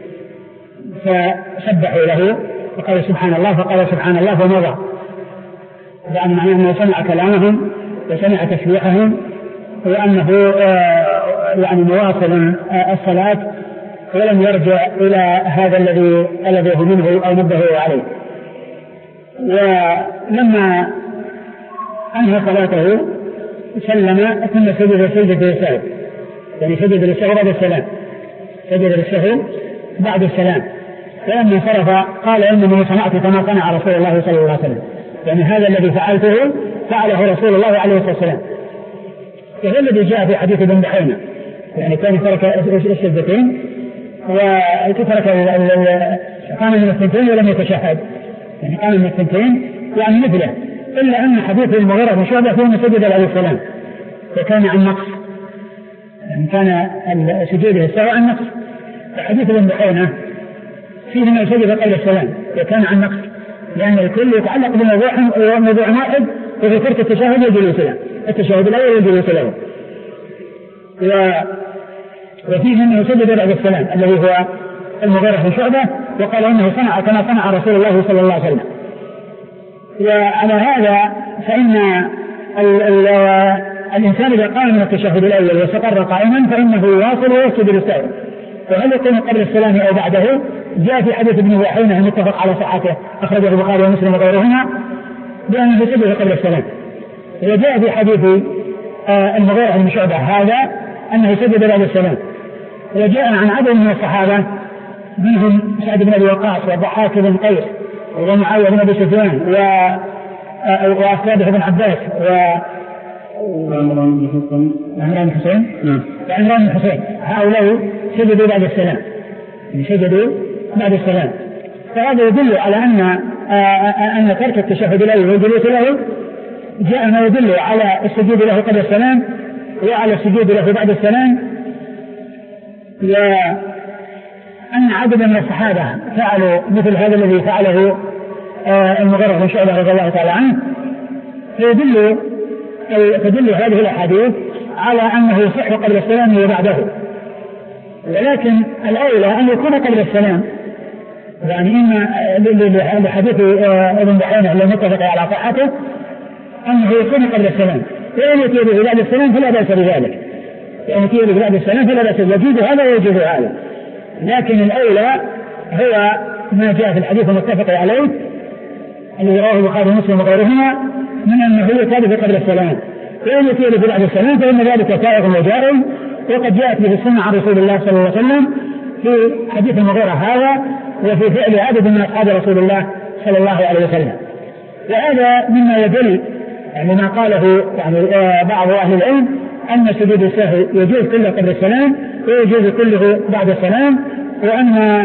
فسبحوا له وقال سبحان الله فقال سبحان الله ومضى، يعني معناه أنه سمع كلامهم وسمع تسبيحهم وأنه يعني مواصل الصلاة ولم يرجع إلى هذا الذي ألذه منه أو نبهه عليه. ولما أنهى صلاته سلم ثم سجد سجدة السهو، يعني سجد للسهو بعد السلام، سجد للسهو بعد السلام، فلما انصرف قال إنما صنعت كما صنع رسول الله صلى الله عليه وسلم، يعني هذا الذي فعلته فعله رسول الله عليه الصلاة والسلام. وهذا الذي جاء في حديث ابن بحينة، يعني كان ترك السجدتين وترك قام من الثنتين ولم يتشهد، يعني قام من الثنتين يعني مثله، إلا أن حديث المغيرة بن شعبة فيه سجد عليه السلام وكان عن نقص، يعني كان سجوده السهو عن نقص. فحديث ابن بحينة فيه أنه سجد قبل السلام وكان عن نقص، لأن الكل يتعلق بموضوع موضوع واحد وفي ترك التشهد والجلوس له، التشهد الأول والجلوس له. وفيه أنه سجد بعد السلام الذي هو المغيرة بن شعبة، وقال إنه صنع كما صنع رسول الله صلى الله عليه وسلم. وعلى هذا فإن ال ال الإنسان إذا قام من التشهد الأول واستقر قائما فإنه واصل ويسجد للسهو. وهل يكون قبل السلام أو بعده؟ جاء في حديث ابن بحينة المتفق على صحته أخرجه البخاري ومسلم وغيرهما بأنه سجد قبل السلام. وجاء في حديث آه المغيرة بن شعبة هذا أنه سجد بعد السلام. وجاء عن عدد من الصحابة منهم سعد بن أبي وقاص والضحاك بن قيس ومعاوية بن أبي سفيان وأصحابه بن عباس وعمران بن حسين وعمران بن حسين وعمران بن حسين هؤلاء سجدوا بعد السلام، سجدوا بعد السلام. فهذا يدل على أن أن ترك التشهد الأول والجلوس له جاء ما يدل على السجود له قبل السلام وعلى السجود له بعد السلام، وأن عددا من الصحابة فعلوا مثل هذا الذي فعله المغيرة بن شعبة رضي الله تعالى عنه. فيدل تدل هذه الأحاديث على أنه يصح قبل السلام وبعده، ولكن الأولى أن يكون قبل السلام، يعني إما لحديث ابن بحينة الذي متفق على صحته أنه يكون قبل السلام، وإن يأتي به بعد السلام فلا بأس بذلك، يعني يأتي به بعد السلام فلا بأس، يجوز هذا ويجوز هذا. لكن الأولى هو ما جاء في الحديث المتفق عليه الذي رواه البخاري ومسلم وغيرهما من أنه يتابع قبل السلام، وإن يأتي به بعد السلام فإن ذلك سائغ وجائز، وقد جاءت به السنة عن رسول الله صلى الله عليه وسلم في حديث المغيرة هذا وفي فعل عدد من أصحاب رسول الله صلى الله عليه وسلم. وهذا مما يدل يعني ما قاله يعني بعض أهل العلم أن سجود السهو يجوز كله قبل السلام ويجوز كله بعد السلام، وأن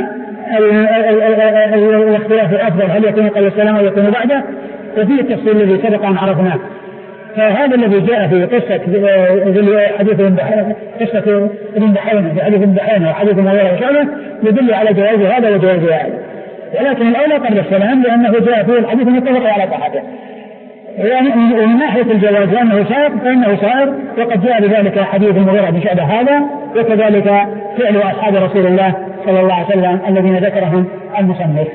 الاختلاف الأفضل هل يكون قبل السلام أو يكون بعده، وفيه التفصيل الذي سبق أن عرفناه. فهذا الذي جاء في قصة حديث قصة ابن بحينة في حديث ابن بحينة وحديث المغيرة بن شعبة يدل على جواز هذا وجواز هذا، ولكن الأولى قبل السلام لأنه جاء فيه الحديث المتفق على صحته. ومن ناحية الجواز لأنه سائر فإنه سائر، وقد جاء بذلك حديث المغيرة بن شعبة هذا، وكذلك فعل أصحاب رسول الله صلى الله عليه وسلم الذين ذكرهم المصنف.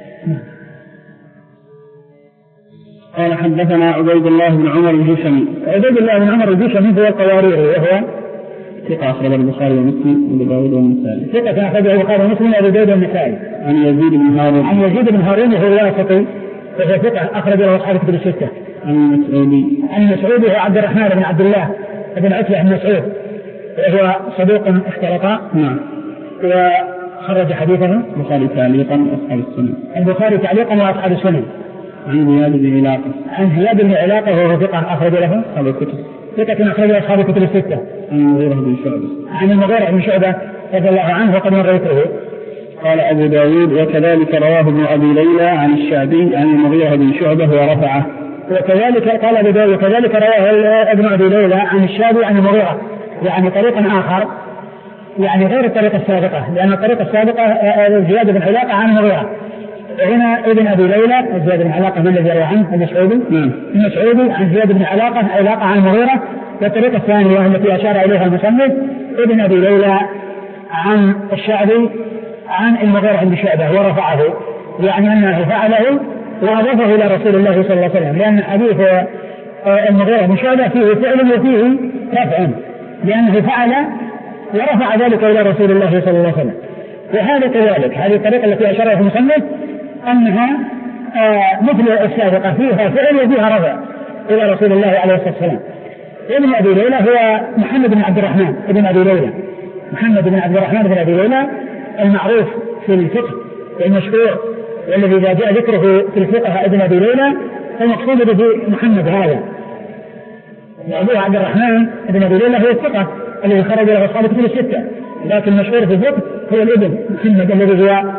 قال حدثنا عبيد الله بن عمر الجشمي. عبيد الله بن عمر الجشمي هو القواريري وهو ثقة أخرج البخاري ومسلم وأبو داود والنسائي. ثقة أخرج البخاري ومسلم وأبو داود والنسائي. عن يزيد بن هارون. عن يزيد بن هارون وهو الواسطي وهو ثقة أخرج له أصحاب الكتب الستة. عن مسعودي. عن مسعود هو عبد الرحمن بن عبد الله بن عتبة بن مسعود وهو صدوق اختلط. نعم. وخرج حديثه البخاري تعليقا وأصحاب السنن. البخاري تعليقا وأصحاب السنن. عن زياد بن علاقة. عن زياد بن علاقة وهو ثقة أخرج له أصحاب الكتب. ثقة أخرج له أصحاب الكتب الستة. عن المغيرة بن شعبة. عن المغيرة بن شعبة رضي الله عنه وقد مريته. قال أبو داود وكذلك رواه ابن أبي ليلى عن الشعبي عن المغيرة بن شعبة ورفعه. وكذلك قال أبو داود وكذلك رواه ابن أبي ليلى عن الشعبي عن المغيرة، يعني طريق آخر يعني غير الطريقة السابقة، لأن الطريقة السابقة زياد بن علاقة عن المغيرة، هنا ابن أبي ليلى زياد بن علاقة من الذي روى عنه المسعودي المسعودي عن زياد بن علاقة علاقة عن المغيرة. والطريقة الثانية التي أشار إليها المصنف ابن أبي ليلى عن الشعبي عن المغيرة بن شعبة ورفعه، يعني أنه فعله وأضافه إلى رسول الله صلى الله عليه وسلم، لأن حديث المغيرة بن شعبة فيه فعل وفيه رفع، لأنه فعل ورفع ذلك إلى رسول الله صلى الله عليه وسلم. وهذا كذلك هذه الطريقة التي أشارها المصنف أنها آه مثل السابقة فيها فعل وفيها رفع إلى رسول الله عليه الصلاة والسلام. ابن أبي ليلى هو محمد بن عبد الرحمن ابن أبي ليلى محمد بن عبد الرحمن بن أبي ليلى المعروف في الفقه المشهور، والذي إذا جاء ذكره في الفقه ابن أبي ليلى فمقصود به محمد هذا. أبوه عبد الرحمن بن أبي ليلى هو الثقة الذي خرج له أصحاب الكتب الستة، لكن مشهور في الفقه هو الابن محمد الذي هو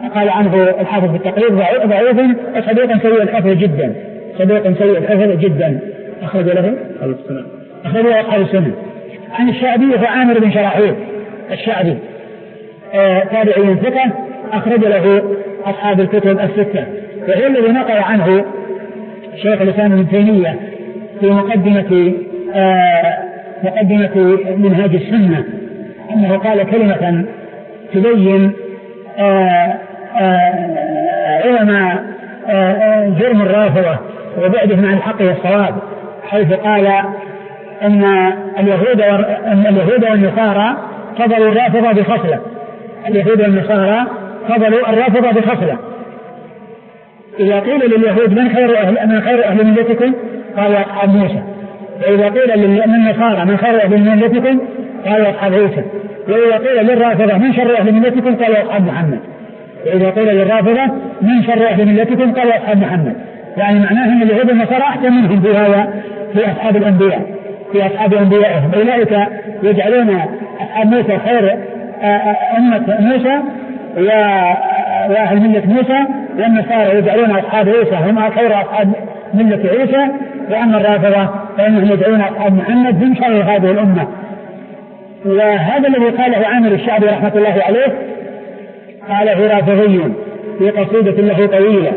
قال عنه الحافظ في التقريب ضعيف وصديق سيء الحفظ جدا، صديق سيء الحفظ جدا. أخرج له أخرج له أصحاب السنة. عن الشعبي وعامر بن شراحيل الشعبي آه تابعي ثقة أخرج له أصحاب الكتب الستة، وهو الذي نقل عنه شيخ الإسلام ابن تيمية في مقدمة آه مقدمة منهاج السنة أنه قال كلمة تبين آه آه علم آه جرم الرافضة وبعدهم عن الحق والصواب، حيث قال أن اليهود أن اليهود والنصارى فضلوا الرافضة بخصلة، اليهود والنصارى فضلوا الرافضة بخصلة. إذا قيل لليهود من خير أهل من خير أهل ملتكم قالوا أصحاب موسى، وإذا قيل للنصارى من خير أهل ملتكم قالوا أصحاب عيسى، وإذا قيل للرافضة من شر أهل ملتكم قالوا أصحاب محمد، وإذا قيل للرافضة من شر أهل ملتكم قالوا أصحاب محمد. يعني معناه أن اليهود والنصارى أحسن منهم في هذا في أصحاب الأنبياء في أصحاب أنبيائهم. أولئك يجعلون أصحاب موسى خير أمة موسى وأهل ملة موسى، والنصارى يجعلون أصحاب عيسى هم خير أصحاب ملة عيسى، وأما الرافضة فإنهم يدعون أصحاب محمد هم شر هذه الأمة. وهذا الذي قاله عامر الشعبي رحمة الله عليه قاله رافضي في قصيدة له طويلة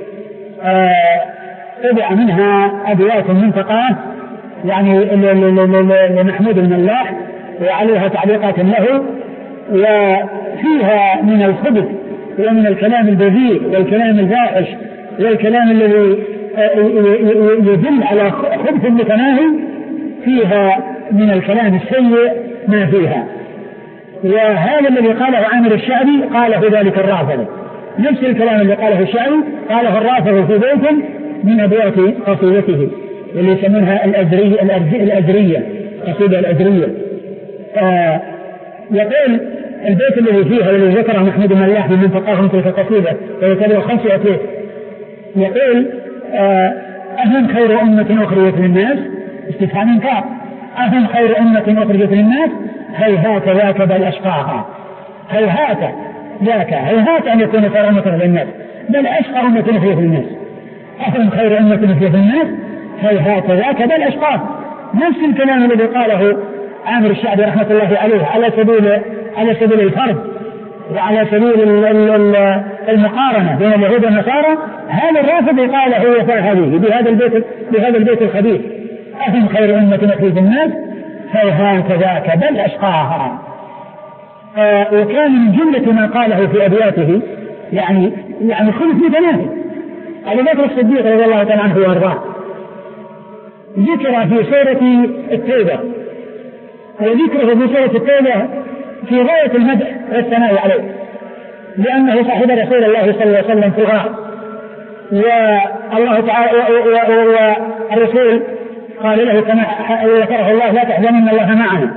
طبع آه منها أبيات منتقاه يعني لمحمود الملاح وعليها تعليقات له، وفيها من الخبث ومن الكلام البذيء والكلام الفاحش والكلام الذي يدل على خبث متناهي، فيها من الكلام السيء ما فيها. وهذا الذي قاله عامر الشعبي قاله ذلك الرافضي، نفس الكلام اللي قاله الشعبي قاله الرافضي في بيت من أبيات قصيدته اللي يسمونها الأزرية الأزرية قصيدة الأزرية. آه يقول البيت الذي فيها الذي ذكره محمود الملاح من منطقه تلك القصيدة ويتبع خمسة أبيات، يقول آه أهم خير أمة أخرجت للناس استفهام إنكار، أهم خير أمة أخرجت للناس هيهات ذاك بل أشقاها، هيهات ذاك هيهات أن يكون خير أمة للناس بل أشقى أمة أخرجت للناس، أهم خير أمة أخرجت للناس هيهات ذاك بل أشقاها. نفس الكلام الذي قاله عامر الشعبي رحمة الله عليه على سبيل على سبيل الفرد وعلى سبيل المقارنة بين اليهود والنصارى، هذا الرافض قاله هو هذه بهذا البيت بهذا البيت الخبيث، أهم خير أمة أخرجت للناس هيهات ذاك بل أشقاها. آه وكان من جملة ما قاله في أبياته يعني يعني خلف متناهي. أبو بكر الصديق رضي الله تعالى عنه وأرضاه ذكر في سورة التوبة، وذكره في سورة التوبة في غاية المدح والثناء عليه، لأنه صاحب رسول الله صلى الله عليه وسلم في غار، والله تعالى والرسول قال له كما ذكره الله لا تحزن الله معنا.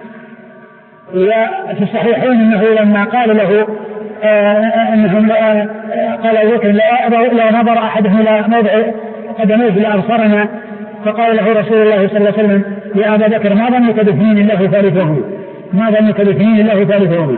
وفي الصحيحين انه لما قال له آه انهم آه قال ابو بكر لو نظر احدهم الى موضع قدميه لابصرنا، فقال له رسول الله صلى الله عليه وسلم يا ابا بكر ما ظنك باثنين الله ثالثهما، ما ظنك باثنين الله ثالثهما.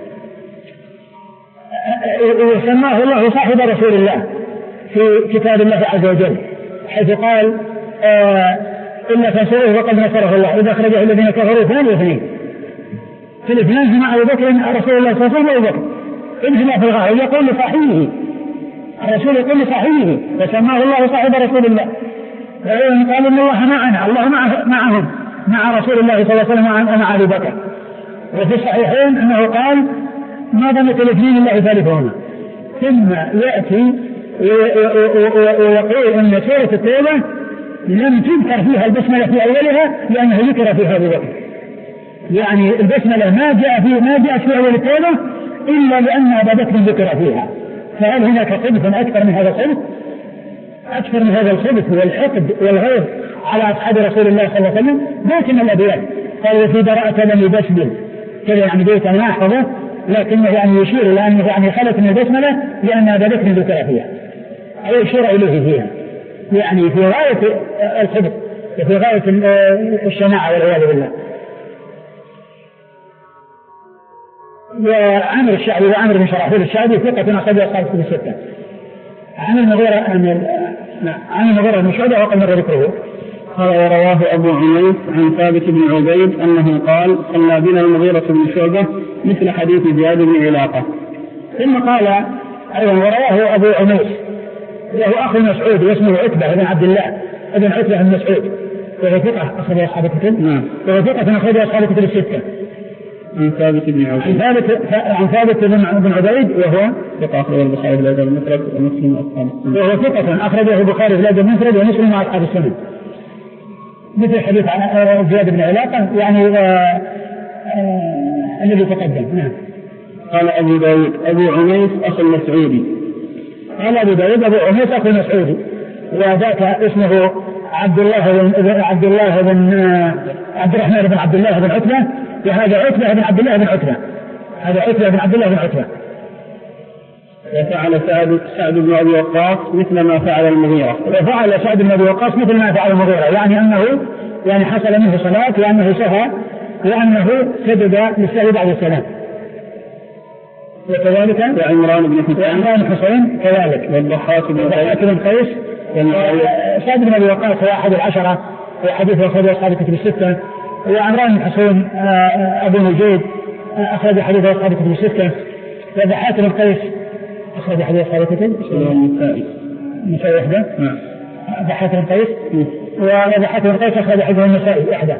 وسماه الله صاحب رسول الله في كتاب الله عز وجل، حيث قال آه إلا تنصروه وقد نصره الله إذا أخرجه الذين كفروا ثاني واثنين، في الاثنين مع أبو بكر رسول الله صلى الله عليه وسلم وأبو بكر انزل في الغار يقول لصاحبه، الرسول يقول لصاحبه فسماه الله صاحب رسول الله، قال إن الله معنا، الله مع معهم مع رسول الله صلى الله عليه وسلم ومع أبي بكر. وفي الصحيحين أنه قال ما ظنك الاثنين الله ثالثهما، ثم يأتي ويقول أن سورة التوبة لم تذكر فيها البسملة في أولها لأنه ذكر فيها أبو بكر، يعني البسملة ما جاء في ما جاءت في أول التوبة إلا لأن أبا بكر ذكر فيها. فهل هناك خبث أكثر من هذا الخبث؟ أكثر من هذا الخبث والحقد والغيظ على أصحاب رسول الله صلى الله عليه وسلم بيت من الأبيات. قال وفي براءة لم يبسمل كذا، يعني بيت أنا أحفظه لكنه يعني يشير إلى أنه يعني خلت من البسملة لأن أبا بكر ذكر فيها أو يشير إليه فيها، يعني في غاية الخبث وفي غاية الشناعة والعياذ بالله. وعامر الشعبي وعامر بن شراحيل الشعبي ثقة أخرج أصحاب الكتب الستة. عن المغيرة عن المغيرة بن شعبة وقد مر ذكره. قال ورواه أبو عميس عن ثابت بن عبيد أنه قال صلى بنا المغيرة بن شعبة مثل حديث زياد بن علاقة. ثم قال أيضا ورواه أبو عميس له أخ مسعود واسمه عتبة بن عبد الله ابن عتبة بن مسعود وهو ثقة أخرج أصحاب الكتب. نعم. وهو ثقة أخرج أصحاب الكتب الستة. عن ثابت بن عبيد. عن ثابت عن ثابت بن عبيد وهو ثقة أخرجه البخاري في الأدب المفرد ومسلم وأصحاب السنن. وهو ثقة أخرجه البخاري في الأدب المفرد ومسلم وأصحاب السنن. مثل حديث زياد بن علاقة يعني الذي تقدم. نعم. قال أبو داود أبو عميس أخو المسعودي. قال أبو داود أبو عميس أخو المسعودي وذاك اسمه عبد الله بن عبد الله بن عبد الرحمن بن عبد الله بن عتبة وهذا عتبة بن عبد الله بن عتبة هذا عتبة بن عبد الله بن عتبة. وفعل سعد سعد بن أبي وقاص مثل ما فعل المغيرة. وفعل سعد بن أبي وقاص مثل ما فعل المغيرة يعني أنه يعني حصل منه صلاة وأنه سهى وأنه سجد للسهو بعد السلام. وكذلك وعمران بن حسين وعمران بن حسين كذلك والضحاك بن قيس. سعد بن أبي وقاص هو أحد العشرة وحديثه أخرج أصحاب الكتب الستة. وعمران بن حسين أبو نجيد أخرج حديثه أصحاب الكتب الستة. وضحاك بن قيس أخرج حديث أصحاب الكتب النسائي النسائي وحده. نعم. ضحاك بن قيس وضحاك بن قيس أخرج حديثه النسائي وحده.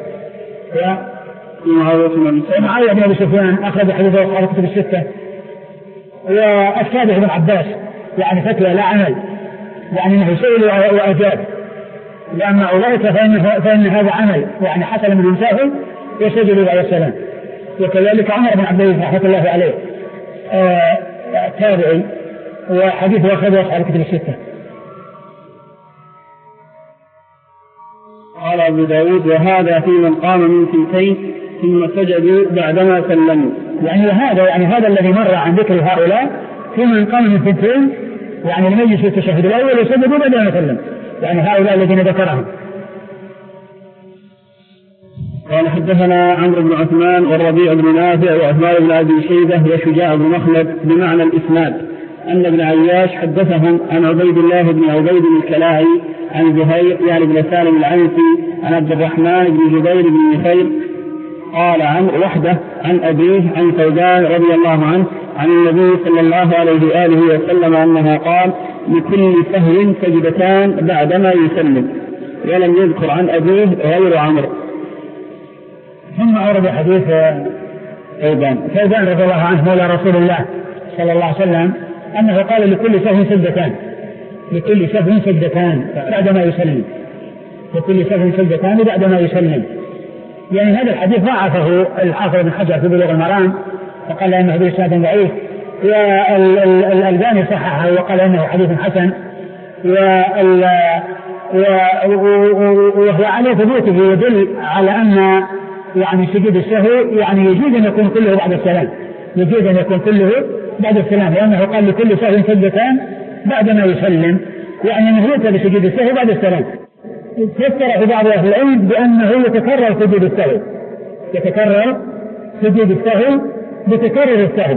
ومعاوية بن أبي سفيان أخرج حديثه أصحاب الكتب الستة. والسابع بن عباس يعني فتوى لا عمل يعني انه سئل واجاب لان اولئك فإن, فان هذا عمل يعني حصل من انساه يسجد عليه السلام. وكذلك عمر بن عبد العزيز رحمه الله عليه آه تابعي وحديثه اخرجه اصحاب الكتب السته. قال ابو داود وهذا في من قام من ثلثين ثم سجدوا بعدما سلموا. يعني هذا يعني هذا الذي مر عن ذكر هؤلاء في من قام من ثلثين يعني المجلس في التشهد الاول وسجدوا بعدما سلم يعني هؤلاء الذين ذكرهم. قال حدثنا عمرو بن عثمان والربيع بن نافع وعثمان بن ابي شيبه وشجاع بن مخلد بمعنى الاسناد ان ابن عياش حدثهم عن عبيد الله بن عبيد الكلاعي عن زهير يعني بن سالم العنسي عن عبد الرحمن بن جبير بن نفير قال عمرو وحده عن أبيه عن ثوبان رضي الله عنه عن النبي صلى الله عليه وآله وسلم أنه قال لكل سهو سجدتان بعدما يسلم ولم يذكر عن أبيه غير عمرو. ثم أورد حديث ثوبان ثوبان رضي الله عنه مولى رسول الله صلى الله عليه وسلم أنه قال لكل سهو سجدتان لكل سهو سجدتان بعدما يسلم لكل سهو سجدتان بعدما يسلم. يعني هذا الحديث ضعفه الحافظ بن حجر في بلوغ المرام وقال انه بإسناد ضعيف والألباني صححه وقال انه حديث حسن وهو على ثبوته يدل على ان يعني سجود السهو يعني يجوز ان يكون كله بعد السلام يجوز ان يكون كله بعد السلام لانه قال لكل سهو سجدتان بعدما يسلم يعني انه يؤتى بسجود السهو بعد السلام. فسر في بعض أهل العلم بأنه يتكرر سجود السهو يتكرر سجود السهو بتكرر السهو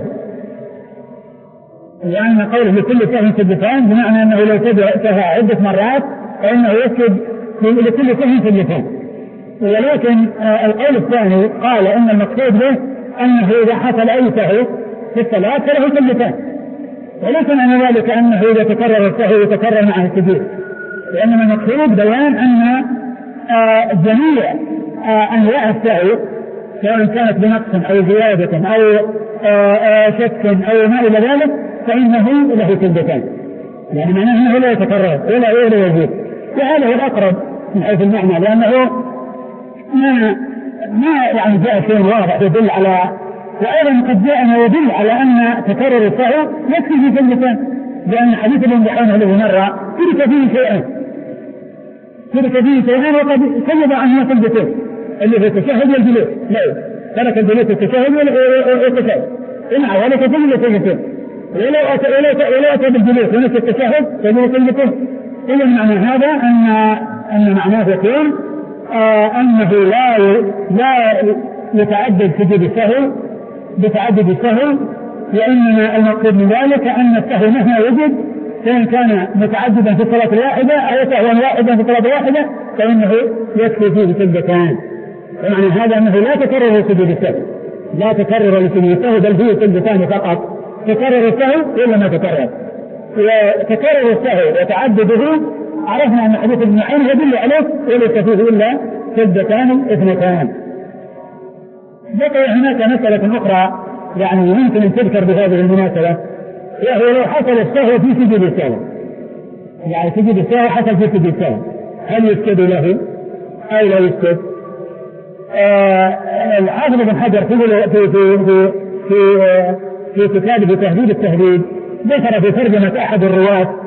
يعني قوله لكل سهو سجدتان بمعنى أنه لو سهى عدة مرات فإنه يسجد لكل سهو سجدتان. ولكن آه القول الثاني قال أن المقصود به أنه إذا حصل أي سهو في الصلاة فله سجدتان وليس معنى ذلك أنه إذا تكرر السهو يتكرر معه السجود لأنما المقصود بيان أن آه جميع آه أنواع السهو سواء كانت بنقص أو زيادة أو آه آه شك أو ما إلى ذلك فإنه له سجدتان يعني معناه أنه لا يتكرر ولا ولا يزيد وهذا هو الأقرب من حيث المعنى لأنه ما ما يعني جاء شيء واضح يدل على وأيضا قد جاء ما يدل على أن تكرر السهو يكفي في سجدتان لأن حديث الانبحان الذي مر ترك فيه شيئا ترك فيه شيئا وقد سجد عنه سجدتين اللي في التشهد والجلوس لا ترك الجلوس التشهد والتشهد إنها ولك سجد سجدتين ولو أتى ولو أتى بالجلوس ونفس التشهد سجد سجدتين. إذا معنى هذا أن أن معناه يكون آه أنه لا لا يتعدد سجود السهو بتعدد السهو، وإنما المقصود من ذلك أن السهو مهما وجد فإن كان متعددا في الصلاة الواحدة أو سهوا واحدا في الصلاة الواحدة فإنه يكفي فيه سجدتان. ومعنى هذا أنه لا تكرر سجود السهو، لا تكرر لسجود السهو، بل فيه سجدتان فقط. تكرر السهو إلا ما تكرر، وتكرر السهو وتعدده عرفنا أن حديث ابن معين يدل عليه وليس فيه إلا سجدتان اثنتان. بقي هناك مسألة أخرى يعني يمكن أن تذكر بهذه المناسبة، وهو لو حصل السهو في سجود السهو، يعني سجود السهو حصل في سجود السهو، هل يسجد له أو لا يسجد؟ آه الحافظ بن حجر في في في في, في كتابه تهذيب التهذيب ذكر في ترجمة أحد الرواة